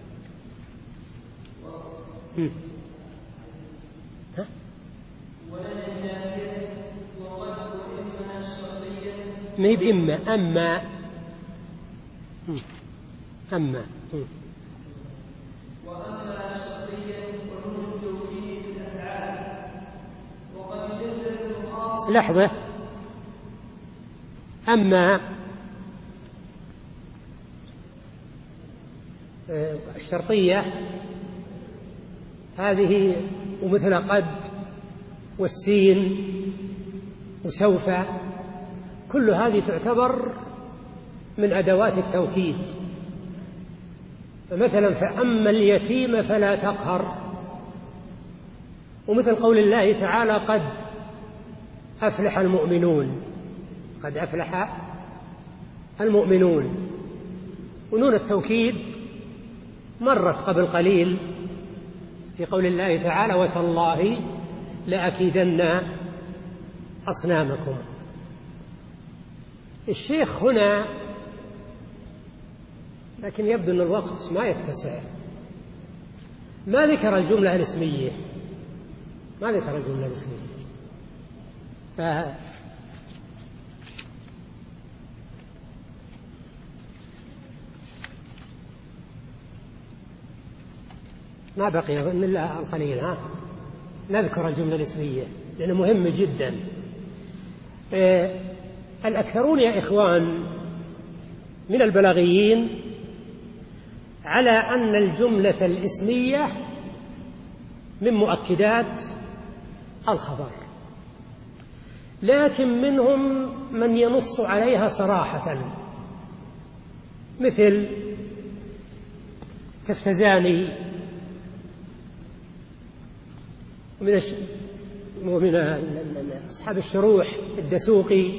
ما يب أما وأما الشرطية ومن توكيد الأفعال وقد نزل الخاص. لحظة، أما الشرطية هذه ومثل قد والسين وسوف، كل هذه تعتبر من أدوات التوكيد. فمثلا فأما اليتيم فلا تقهر، ومثل قول الله تعالى قد أفلح المؤمنون، ونون التوكيد مرت قبل قليل في قول الله تعالى وتالله لأكيدن أصنامكم. الشيخ هنا لكن يبدو أن الوقت ما يتسع، ما ذكر الجملة الاسمية، ما بقي من القليل. نذكر الجملة الاسمية لأنه مهم جدا. الأكثرون يا إخوان من البلاغيين على أن الجملة الاسمية من مؤكدات الخبر، لكن منهم من ينص عليها صراحة، مثل تفتزاني ومن أصحاب الشروح الدسوقي،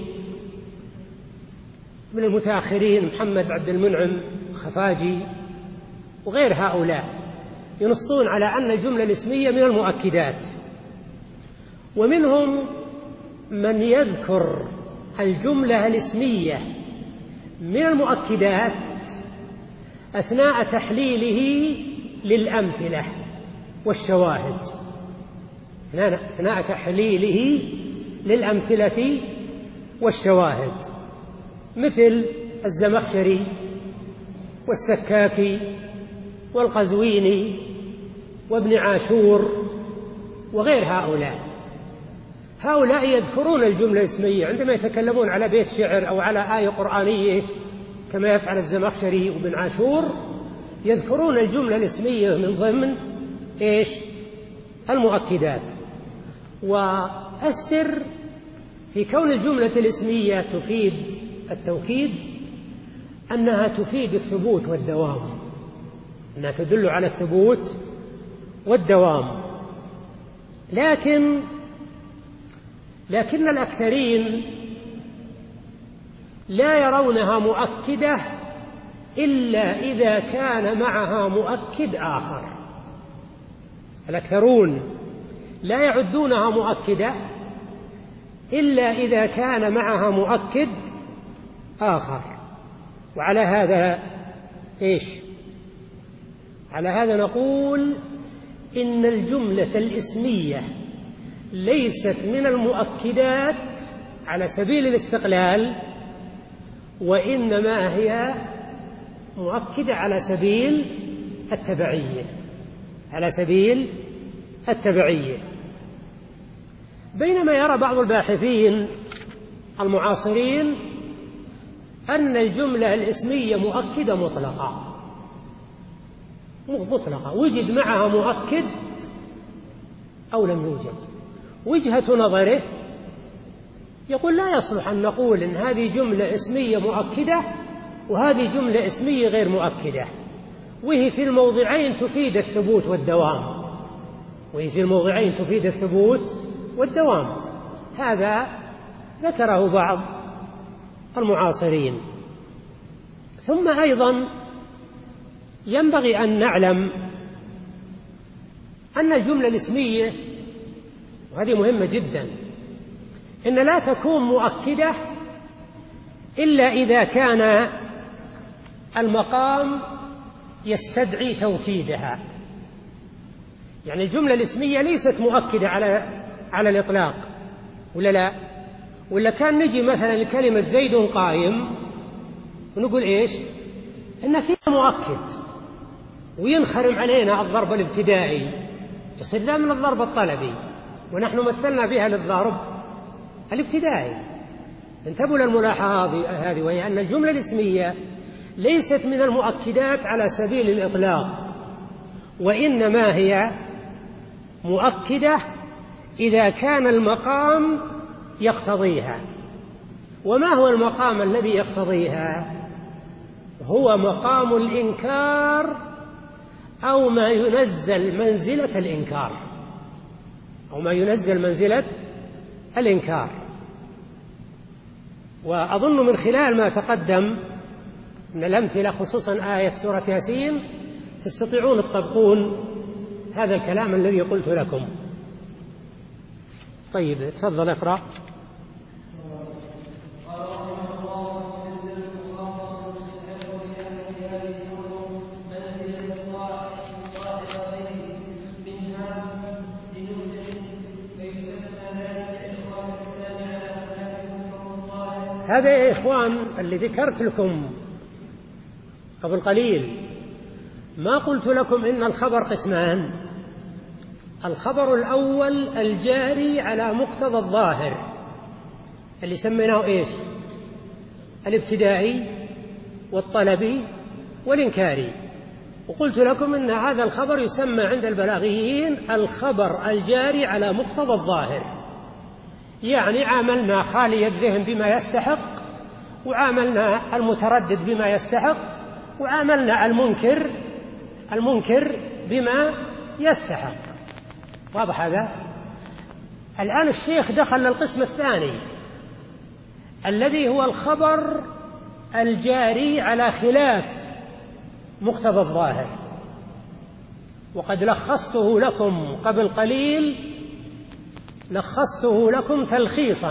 من المتأخرين محمد عبد المنعم خفاجي وغير هؤلاء، ينصون على أن الجملة الاسمية من المؤكدات. ومنهم من يذكر الجملة الاسمية من المؤكدات أثناء تحليله للأمثلة والشواهد، أثناء تحليله للأمثلة والشواهد، مثل الزمخشري والسكاكي والقزويني وابن عاشور وغير هؤلاء يذكرون الجملة الاسمية عندما يتكلمون على بيت شعر أو على آية قرآنية كما يفعل الزمخشري وابن عاشور، يذكرون الجملة الاسمية من ضمن المؤكدات. والسر في كون الجملة الاسمية تفيد التوكيد أنها تفيد الثبوت والدوام، أنها تدل على الثبوت والدوام. لكن الأكثرين لا يرونها مؤكدة إلا إذا كان معها مؤكد آخر. الأكثرون لا يعدونها مؤكدة إلا إذا كان معها مؤكد آخر. وعلى هذا على هذا نقول إن الجملة الاسمية ليست من المؤكدات على سبيل الاستقلال، وإنما هي مؤكدة على سبيل التبعية. بينما يرى بعض الباحثين المعاصرين أن الجملة الاسمية مؤكدة مطلقة، وجد معها مؤكد أو لم يوجد. وجهة نظره يقول لا يصلح أن نقول إن هذه جملة اسمية مؤكدة وهذه جملة اسمية غير مؤكدة، وهي في الموضعين تفيد الثبوت والدوام. هذا ذكره بعض المعاصرين. ثم أيضا ينبغي أن نعلم أن الجملة الاسمية، وهذه مهمة جدا، إن لا تكون مؤكدة إلا إذا كان المقام يستدعي توكيدها. يعني الجملة الاسمية ليست مؤكدة على الإطلاق، ولا كان نجي مثلا لكلمة زيد قائم ونقول إن فيها مؤكد وينخرم علينا الضرب الابتدائي، يصير ذا من الضرب الطلبي، ونحن مثلنا بها للضرب الابتدائي. انتبهوا للملاحظة هذه، وهي أن الجملة الاسمية ليست من المؤكدات على سبيل الإطلاق، وإنما هي مؤكدة إذا كان المقام يقتضيها. وما هو المقام الذي يقتضيها؟ هو مقام الإنكار أو ما ينزل منزلة الإنكار. وأظن من خلال ما تقدم من الأمثلة خصوصا آية سورة ياسين تستطيعون تطبقون هذا الكلام الذي قلت لكم. طيب تفضل اقرأ. هذا يا إخوان اللي ذكرت لكم قبل قليل، ما قلت لكم إن الخبر قسمان. الخبر الأول الجاري على مقتضى الظاهر اللي سميناه إيش؟ الابتدائي والطلبي والإنكاري. وقلت لكم إن هذا الخبر يسمى عند البلاغيين الخبر الجاري على مقتضى الظاهر، يعني عاملنا خالي الذهن بما يستحق، وعاملنا المتردد بما يستحق، وعاملنا المنكر بما يستحق. واضح هذا؟ الآن الشيخ دخل للقسم الثاني الذي هو الخبر الجاري على خلاف مقتضى الظاهر، وقد لخصته لكم قبل قليل، لخصته لكم تلخيصا.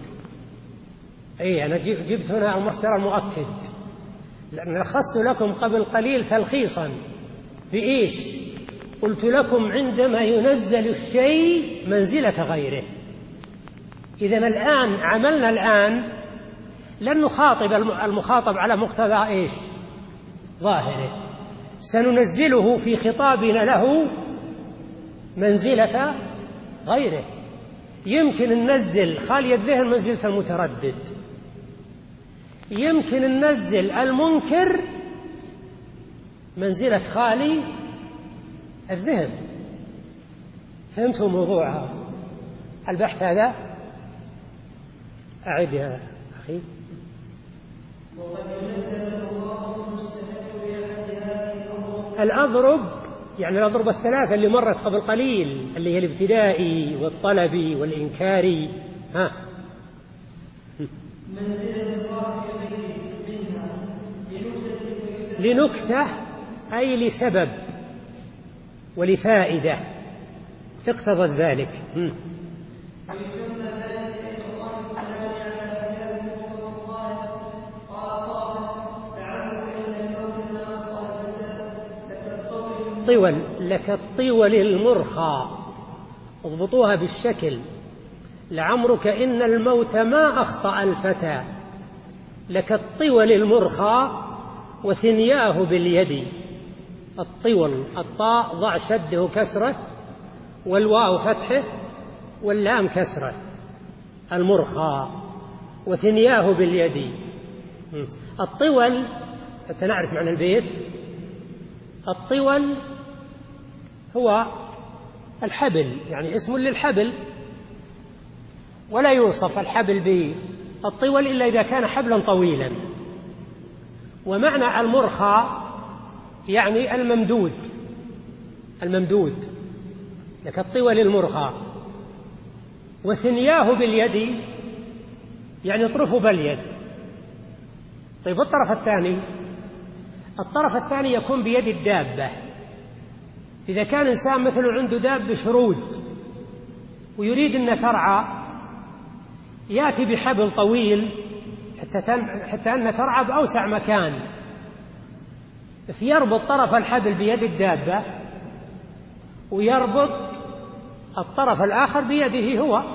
أنا جبت هنا المصدر المؤكد، لأن لخصت لكم قبل قليل تلخيصا بإيش؟ قلت لكم عندما ينزل الشيء منزلة غيره. إذن الآن عملنا لن نخاطب المخاطب على مقتضى إيش؟ ظاهره، سننزله في خطابنا له منزلة غيره. يمكن ننزل خالي الذهن منزلة المتردد، يمكن ننزل المنكر منزلة خالي الذهن. فهمتوا موضوع البحث هذا؟ أعد يا أخي. الأضرب يعني الأضرب الثلاثة اللي مرت قبل قليل، اللي هي الابتدائي والطلبي والإنكاري. لنكتة أي لسبب ولفائدة اقتضت ذلك. طول لك الطول المرخى، اضبطوها بالشكل. لعمرك إن الموت ما أخطأ الفتى، لك الطول المرخى وثنياه باليد. الطول الطاء ضع شده كسره، والواو فتحه، واللام كسره. المرخى وثنياه باليد. الطول حتى نعرف معنى البيت. الطول هو الحبل، يعني اسم للحبل، ولا يوصف الحبل بالطول إلا إذا كان حبلا طويلا. ومعنى المرخى يعني الممدود لك الطول المرخى. وثنياه باليد يعني اطرفه باليد. طيب الطرف الثاني يكون بيد الدابة. إذا كان إنسان مثله عنده دابة شرود ويريد أن ترعى، يأتي بحبل طويل حتى أن ترعى بأوسع مكان، فيربط طرف الحبل بيد الدابة ويربط الطرف الآخر بيده هو.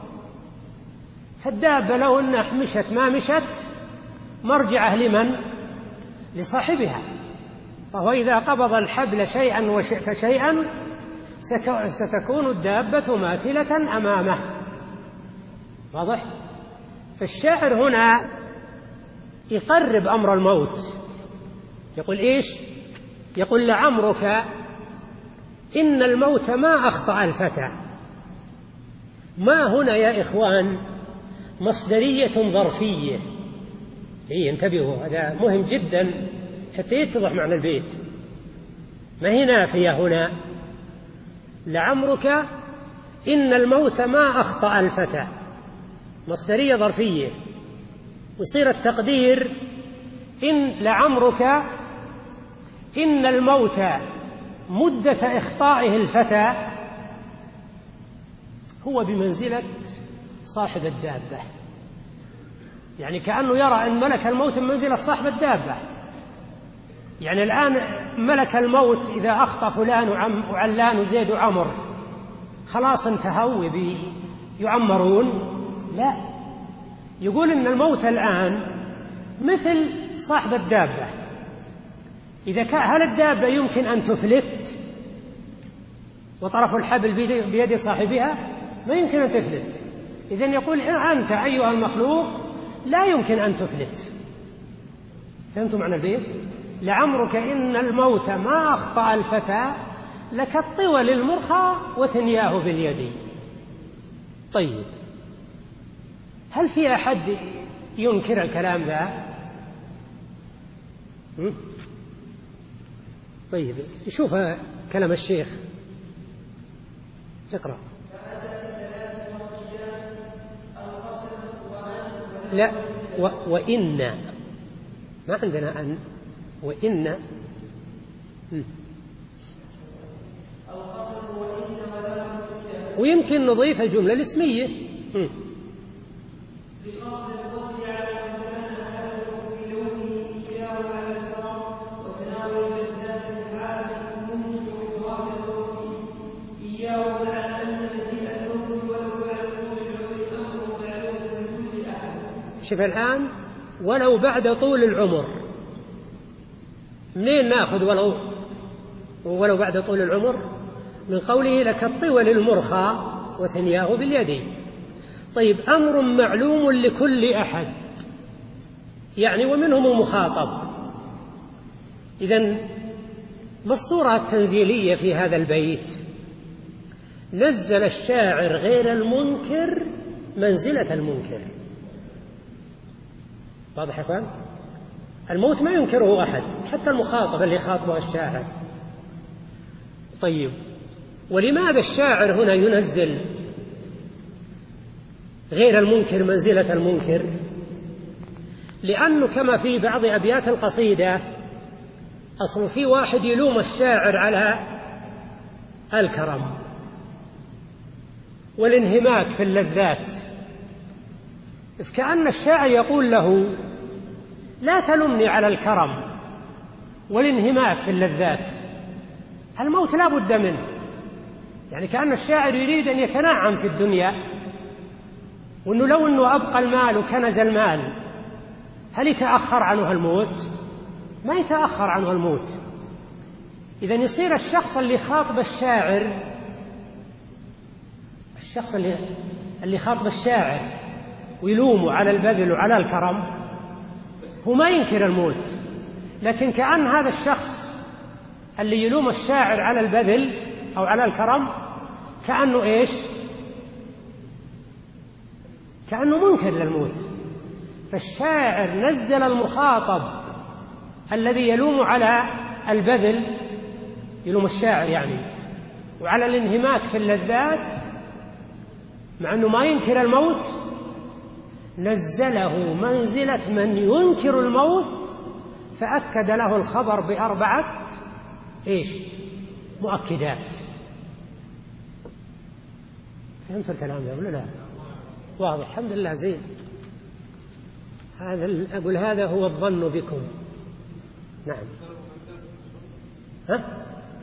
فالدابة لو أنها مشت ما مشت مرجعه لمن؟ لصاحبها. فهو إذا قبض الحبل شيئا فشيئا ستكون الدابة ماثلة أمامه. واضح؟ فالشاعر هنا يقرب أمر الموت. يقول إيش؟ يقول لعمرك إن الموت ما أخطأ الفتى. ما هنا يا إخوان مصدرية ظرفية. انتبهوا، هذا مهم جدا حتى يتضح معنى البيت. ما هي نافية هنا. لعمرك إن الموت ما أخطأ الفتى، مصدرية ظرفية، ويصير التقدير إن لعمرك إن الموت مدة إخطائه الفتى هو بمنزلة صاحب الدابة. يعني كأنه يرى أن ملك الموت منزلة صاحب الدابة. يعني الآن ملك الموت إذا أخطأ فلان وعلان وزيد وعمر خلاص انتهوا يعمرون؟ لا، يقول إن الموت الآن مثل صاحب الدابة. إذا كان هل الدابة يمكن أن تفلت وطرف الحبل بيد صاحبها؟ ما يمكن أن تفلت. إذن يقول أنت أيها المخلوق لا يمكن أن تفلت. فهمتم معنى البيت؟ لعمرك إن الموت ما أخطأ الفتى لكالطول المرخى وثنياه باليد. طيب، هل في أحد ينكر الكلام ذا؟ طيب، شوف كلام الشيخ، اقرأ. لا، وإن، ما عندنا أن، وإن. ويمكن نضيف الجملة الاسمية. شوف الآن، ولو بعد طول العمر، منين ناخذ ولو بعد طول العمر؟ من قوله لكالطول المرخى وثنياه باليد. طيب، أمر معلوم لكل أحد، يعني ومنهم المخاطب. إذن ما الصورة التنزيلية في هذا البيت؟ نزل الشاعر غير المنكر منزلة المنكر. واضح يا اخوان؟ الموت ما ينكره أحد، حتى المخاطب اللي خاطبه الشاعر. طيب، ولماذا الشاعر هنا ينزل غير المنكر منزلة المنكر؟ لأنه كما في بعض أبيات القصيدة، أصل في واحد يلوم الشاعر على الكرم والانهماك في اللذات، كأن الشاعر يقول له لا تلمني على الكرم والانهماك في اللذات، الموت لا بد منه. يعني كأن الشاعر يريد أن يتنعم في الدنيا، وأنه لو أنه أبقى المال وكنز المال هل يتأخر عنه الموت؟ ما يتأخر عنه الموت. إذن يصير الشخص اللي خاطب الشاعر، الشخص اللي خاطب الشاعر ويلومه على البذل وعلى الكرم هو ما ينكر الموت، لكن كأن هذا الشخص اللي يلوم الشاعر على البذل أو على الكرم كأنه إيش؟ كأنه منكر للموت. فالشاعر نزل المخاطب الذي يلوم على البذل، يلوم الشاعر يعني، وعلى الانهماك في اللذات، مع أنه ما ينكر الموت، نزله منزلة من ينكر الموت، فأكد له الخبر بأربعة إيش؟ مؤكدات. فهمت الكلام ده ولا لا؟ واضح، الحمد لله، زين. أقول هذا هو الظن بكم. نعم. ها؟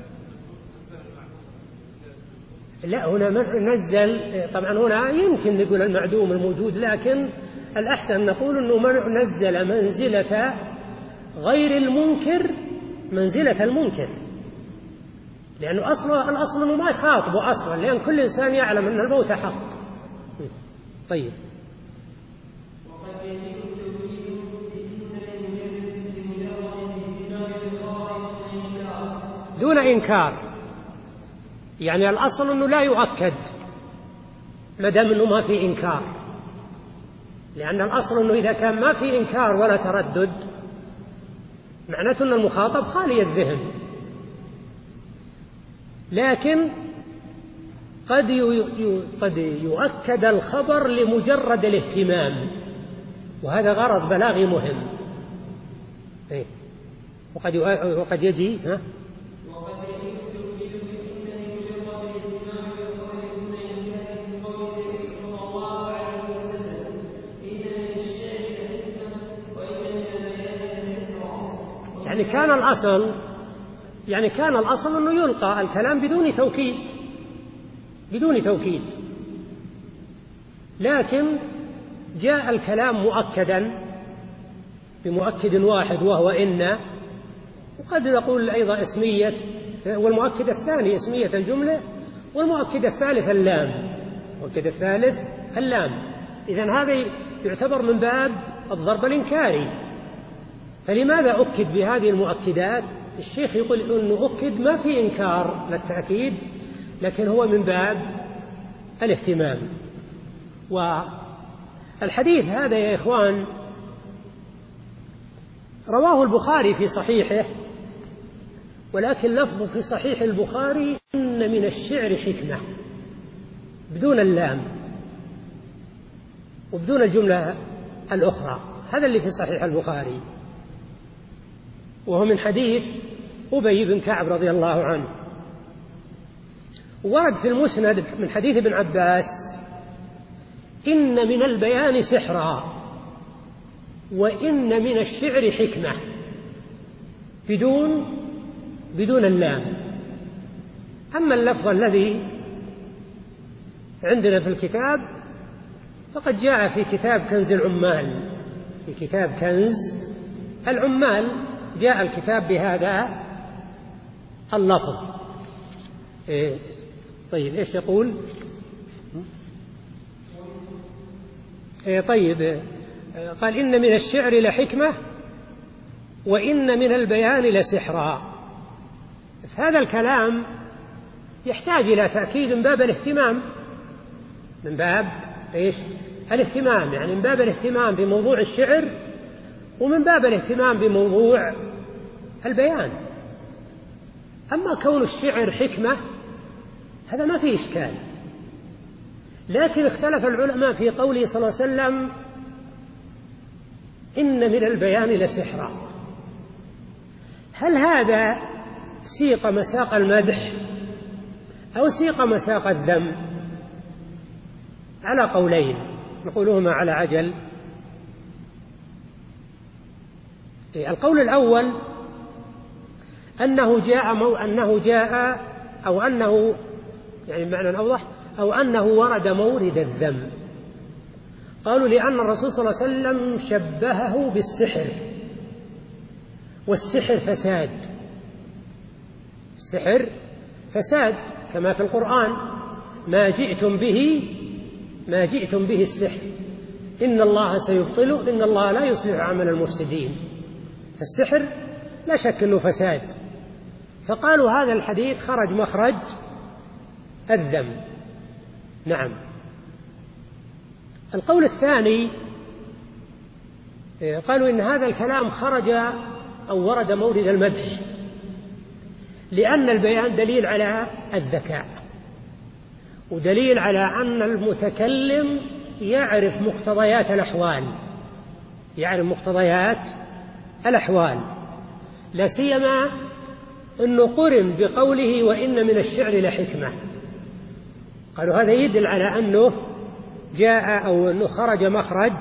لا، هنا نزل، طبعا هنا يمكن نقول المعدوم الموجود، لكن الأحسن نقول أنه نزل منزلة غير المنكر منزلة المنكر، لأنه الأصل أنه ما يخاطبه أصلا، لأن كل إنسان يعلم أن الموت حق. طيب، دون إنكار، يعني الأصل أنه لا يؤكد ما دام أنه ما في إنكار، لأن الأصل أنه إذا كان ما في إنكار ولا تردد معناته أن المخاطب خالي الذهن. لكن قد يؤكد الخبر لمجرد الاهتمام، وهذا غرض بلاغي مهم. وقد يجي يعني كان الأصل أنه يلقى الكلام بدون توكيد، لكن جاء الكلام مؤكدا بمؤكد واحد وهو إن، وقد نقول أيضا اسمية، والمؤكد الثاني اسمية الجملة، والمؤكد الثالث اللام، المؤكد الثالث اللام. إذن هذا يعتبر من باب الضرب الإنكاري. فلماذا أكد بهذه المؤكدات؟ الشيخ يقول أنه أكد ما في إنكار للتأكيد، لكن هو من باب الاهتمام. والحديث هذا يا إخوان رواه البخاري في صحيحه، ولكن لفظه في صحيح البخاري إن من الشعر حكمة بدون اللام وبدون الجملة الأخرى. هذا اللي في صحيح البخاري، وهو من حديث أبي بن كعب رضي الله عنه. ورد في المسند من حديث ابن عباس إن من البيان سحرا وإن من الشعر حكمة بدون اللام. أما اللفظ الذي عندنا في الكتاب فقد جاء في كتاب كنز العمال، في كتاب كنز العمال جاء الكتاب بهذا اللفظ. طيب إيش يقول؟ طيب قال إن من الشعر لحكمة وإن من البيان لسحرا. فهذا الكلام يحتاج إلى تأكيد من باب الاهتمام، من باب إيش؟ الاهتمام، يعني من باب الاهتمام بموضوع الشعر ومن باب الاهتمام بموضوع البيان. أما كون الشعر حكمة هذا ما فيه إشكال، لكن اختلف العلماء في قوله صلى الله عليه وسلم إن من البيان لسحرا. هل هذا سيق مساق المدح أو سيق مساق الذم؟ على قولين نقولهما على عجل. القول الأول أنه يعني بمعنى أوضح أو أنه ورد مورد الذم. قالوا لأن الرسول صلى الله عليه وسلم شبهه بالسحر، والسحر فساد، السحر فساد كما في القرآن ما جئتم به السحر إن الله سيبطله إن الله لا يصلح عمل المفسدين. السحر لا شك أنه فساد، فقالوا هذا الحديث خرج مخرج الذم. نعم. القول الثاني قالوا إن هذا الكلام خرج أو ورد مورد المدح، لأن البيان دليل على الذكاء ودليل على أن المتكلم يعرف مقتضيات الأحوال، لا سيما أنه قرن بقوله وإن من الشعر لحكمة. قالوا هذا يدل على أنه جاء أو أنه خرج مخرج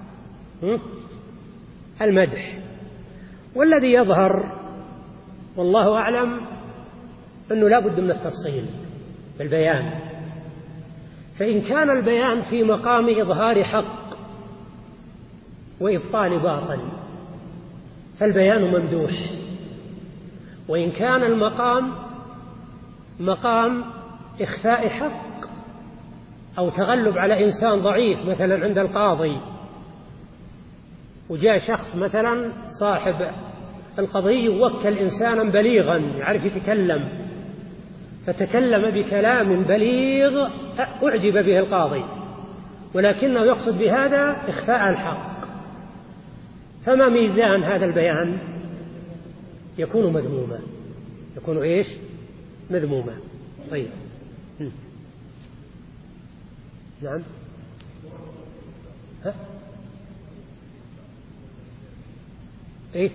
المدح. والذي يظهر والله أعلم أنه لا بد من التفصيل في البيان، فإن كان البيان في مقام إظهار حق وإبطال باطل فالبيان ممدوح، وإن كان المقام مقام إخفاء حق أو تغلب على إنسان ضعيف، مثلا عند القاضي وجاء شخص مثلا صاحب القضية ووكل إنسانا بليغا يعرف يتكلم، فتكلم بكلام بليغ أعجب به القاضي، ولكنه يقصد بهذا إخفاء الحق، فما ميزان هذا البيان؟ يكون مذموما. يكون إيش؟ مذموما. طيب. نعم. إيه؟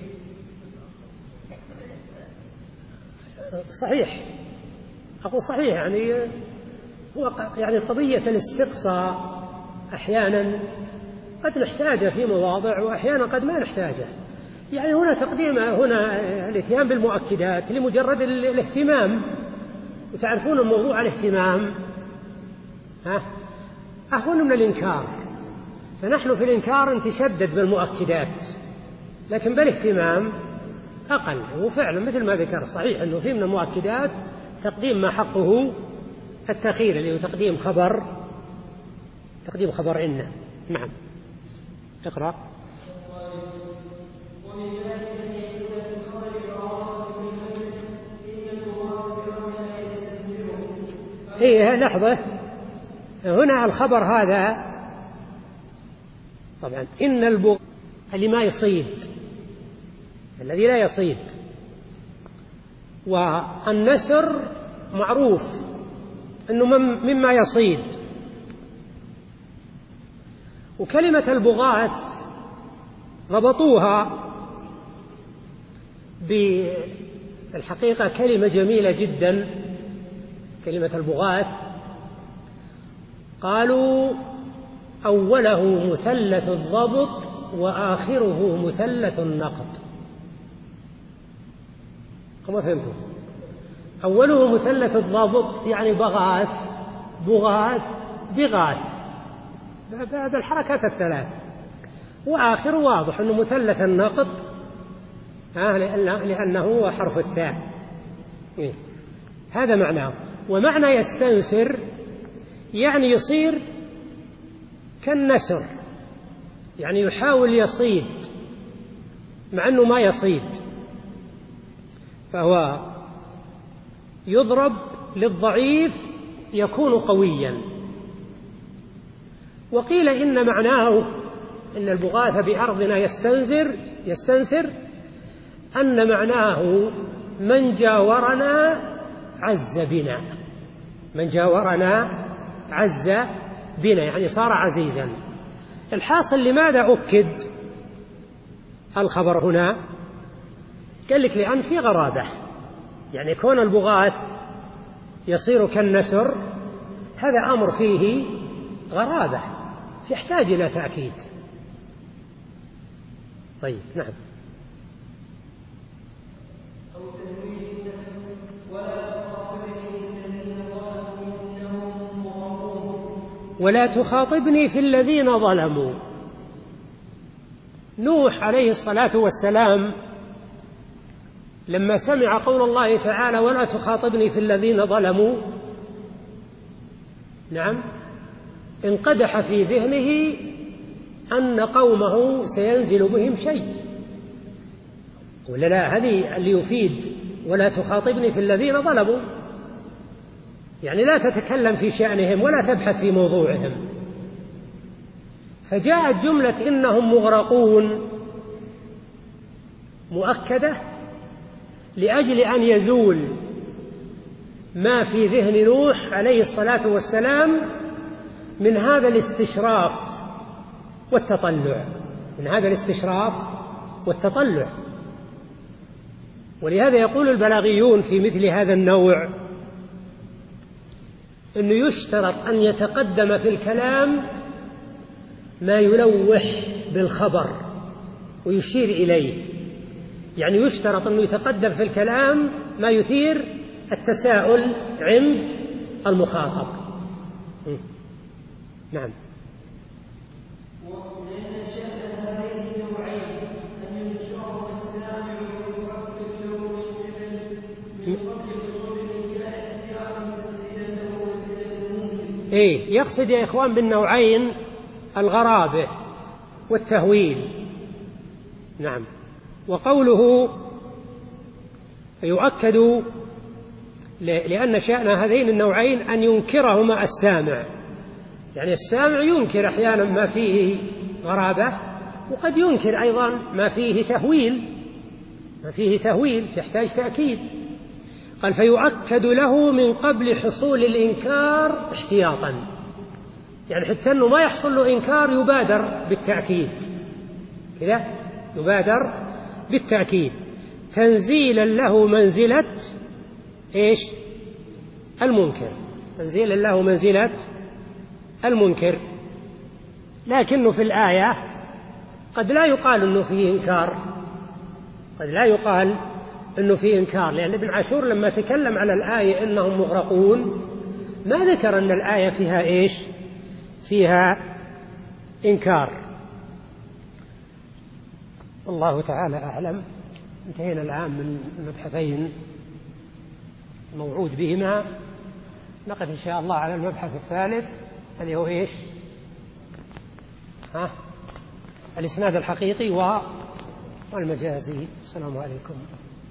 صحيح، أقول صحيح، يعني قضية الاستقصاء أحيانا قد نحتاجه في مواضع وأحيانا قد ما نحتاجه. يعني هنا تقديم الاتيان بالمؤكدات لمجرد الاهتمام، وتعرفون الموضوع الاهتمام أهون من الإنكار. فنحن في الإنكار نتشدد بالمؤكدات، لكن بالاهتمام أقل. وفعلا مثل ما ذكر صحيح أنه في من المؤكدات تقديم ما حقه التأخير، اللي هو تقديم خبر إن. نعم، اقرأ. إيه لحظة، هنا الخبر هذا طبعا إن البغاث اللي ما يصيد، الذي لا يصيد، والنسر معروف أنه مما يصيد. وكلمة البغاث ربطوها بالحقيقة كلمة جميلة جدا، كلمة البغاث. قالوا أوله مثلث الضبط وآخره مثلث النقط. كما فهمتم؟ أوله مثلث الضبط يعني بغاث، بغاث بالحركات الثلاث، وآخر واضح أنه مثلث النقط لأنه هو حرف الثاء. هذا معناه. ومعنى يستنسر يعني يصير كالنسر، يعني يحاول يصيد مع أنه ما يصيد، فهو يضرب للضعيف يكون قويا. وقيل إن معناه إن البغاث بأرضنا يستنسر أن معناه من جاورنا عز بنا، من جاورنا عز بنا يعني صار عزيزا. الحاصل لماذا أكد الخبر هنا؟ قال لك لأن في غرابة، يعني كون البغاث يصير كالنسر هذا أمر فيه غرابة يحتاج إلى تأكيد. طيب نعم. ولا تخاطبني في الذين ظلموا. نوح عليه الصلاة والسلام لما سمع قول الله تعالى ولا تخاطبني في الذين ظلموا، نعم، انقدح في ذهنه أن قومه سينزل بهم شيء، ولا لا؟ هذه اللي يفيد ولا تخاطبني في الذين ظلموا، يعني لا تتكلم في شأنهم ولا تبحث في موضوعهم. فجاءت جملة إنهم مغرقون مؤكدة لأجل أن يزول ما في ذهن نوح عليه الصلاة والسلام من هذا الاستشراف والتطلع، ولهذا يقول البلاغيون في مثل هذا النوع أنه يشترط أن يتقدم في الكلام ما يلوح بالخبر ويشير إليه، يعني يشترط أنه يتقدم في الكلام ما يثير التساؤل عند المخاطب. نعم. ومن شأن هذين النوعين أن ينشره السامع ويؤكد له من قبل حصول الإنكار اختيارا تنزيلا له وزيادة إيه يقصد يا إخوان بالنوعين الغرابة والتهويل. نعم. وقوله يؤكد لأن شأن هذين النوعين أن ينكرهما السامع، يعني السامع ينكر أحيانا ما فيه غرابة، وقد ينكر أيضا ما فيه تهويل يحتاج تأكيد. قال فيؤكد له من قبل حصول الإنكار احتياطا، يعني حتى أنه ما يحصل له إنكار يبادر بالتأكيد كذا، يبادر بالتأكيد تنزيلا له منزلة إيش؟ المنكر، تنزيلا له منزلة المنكر. لكنه في الآية قد لا يقال أنه فيه إنكار، لأن ابن عاشور لما تكلم على الآية إنهم مغرقون ما ذكر أن الآية فيها إيش؟ فيها إنكار. والله تعالى أعلم. انتهينا الآن من المبحثين الموعود بهما. نقف إن شاء الله على المبحث الثالث الذي هو إيش؟ الإسناد الحقيقي والمجازي. السلام عليكم.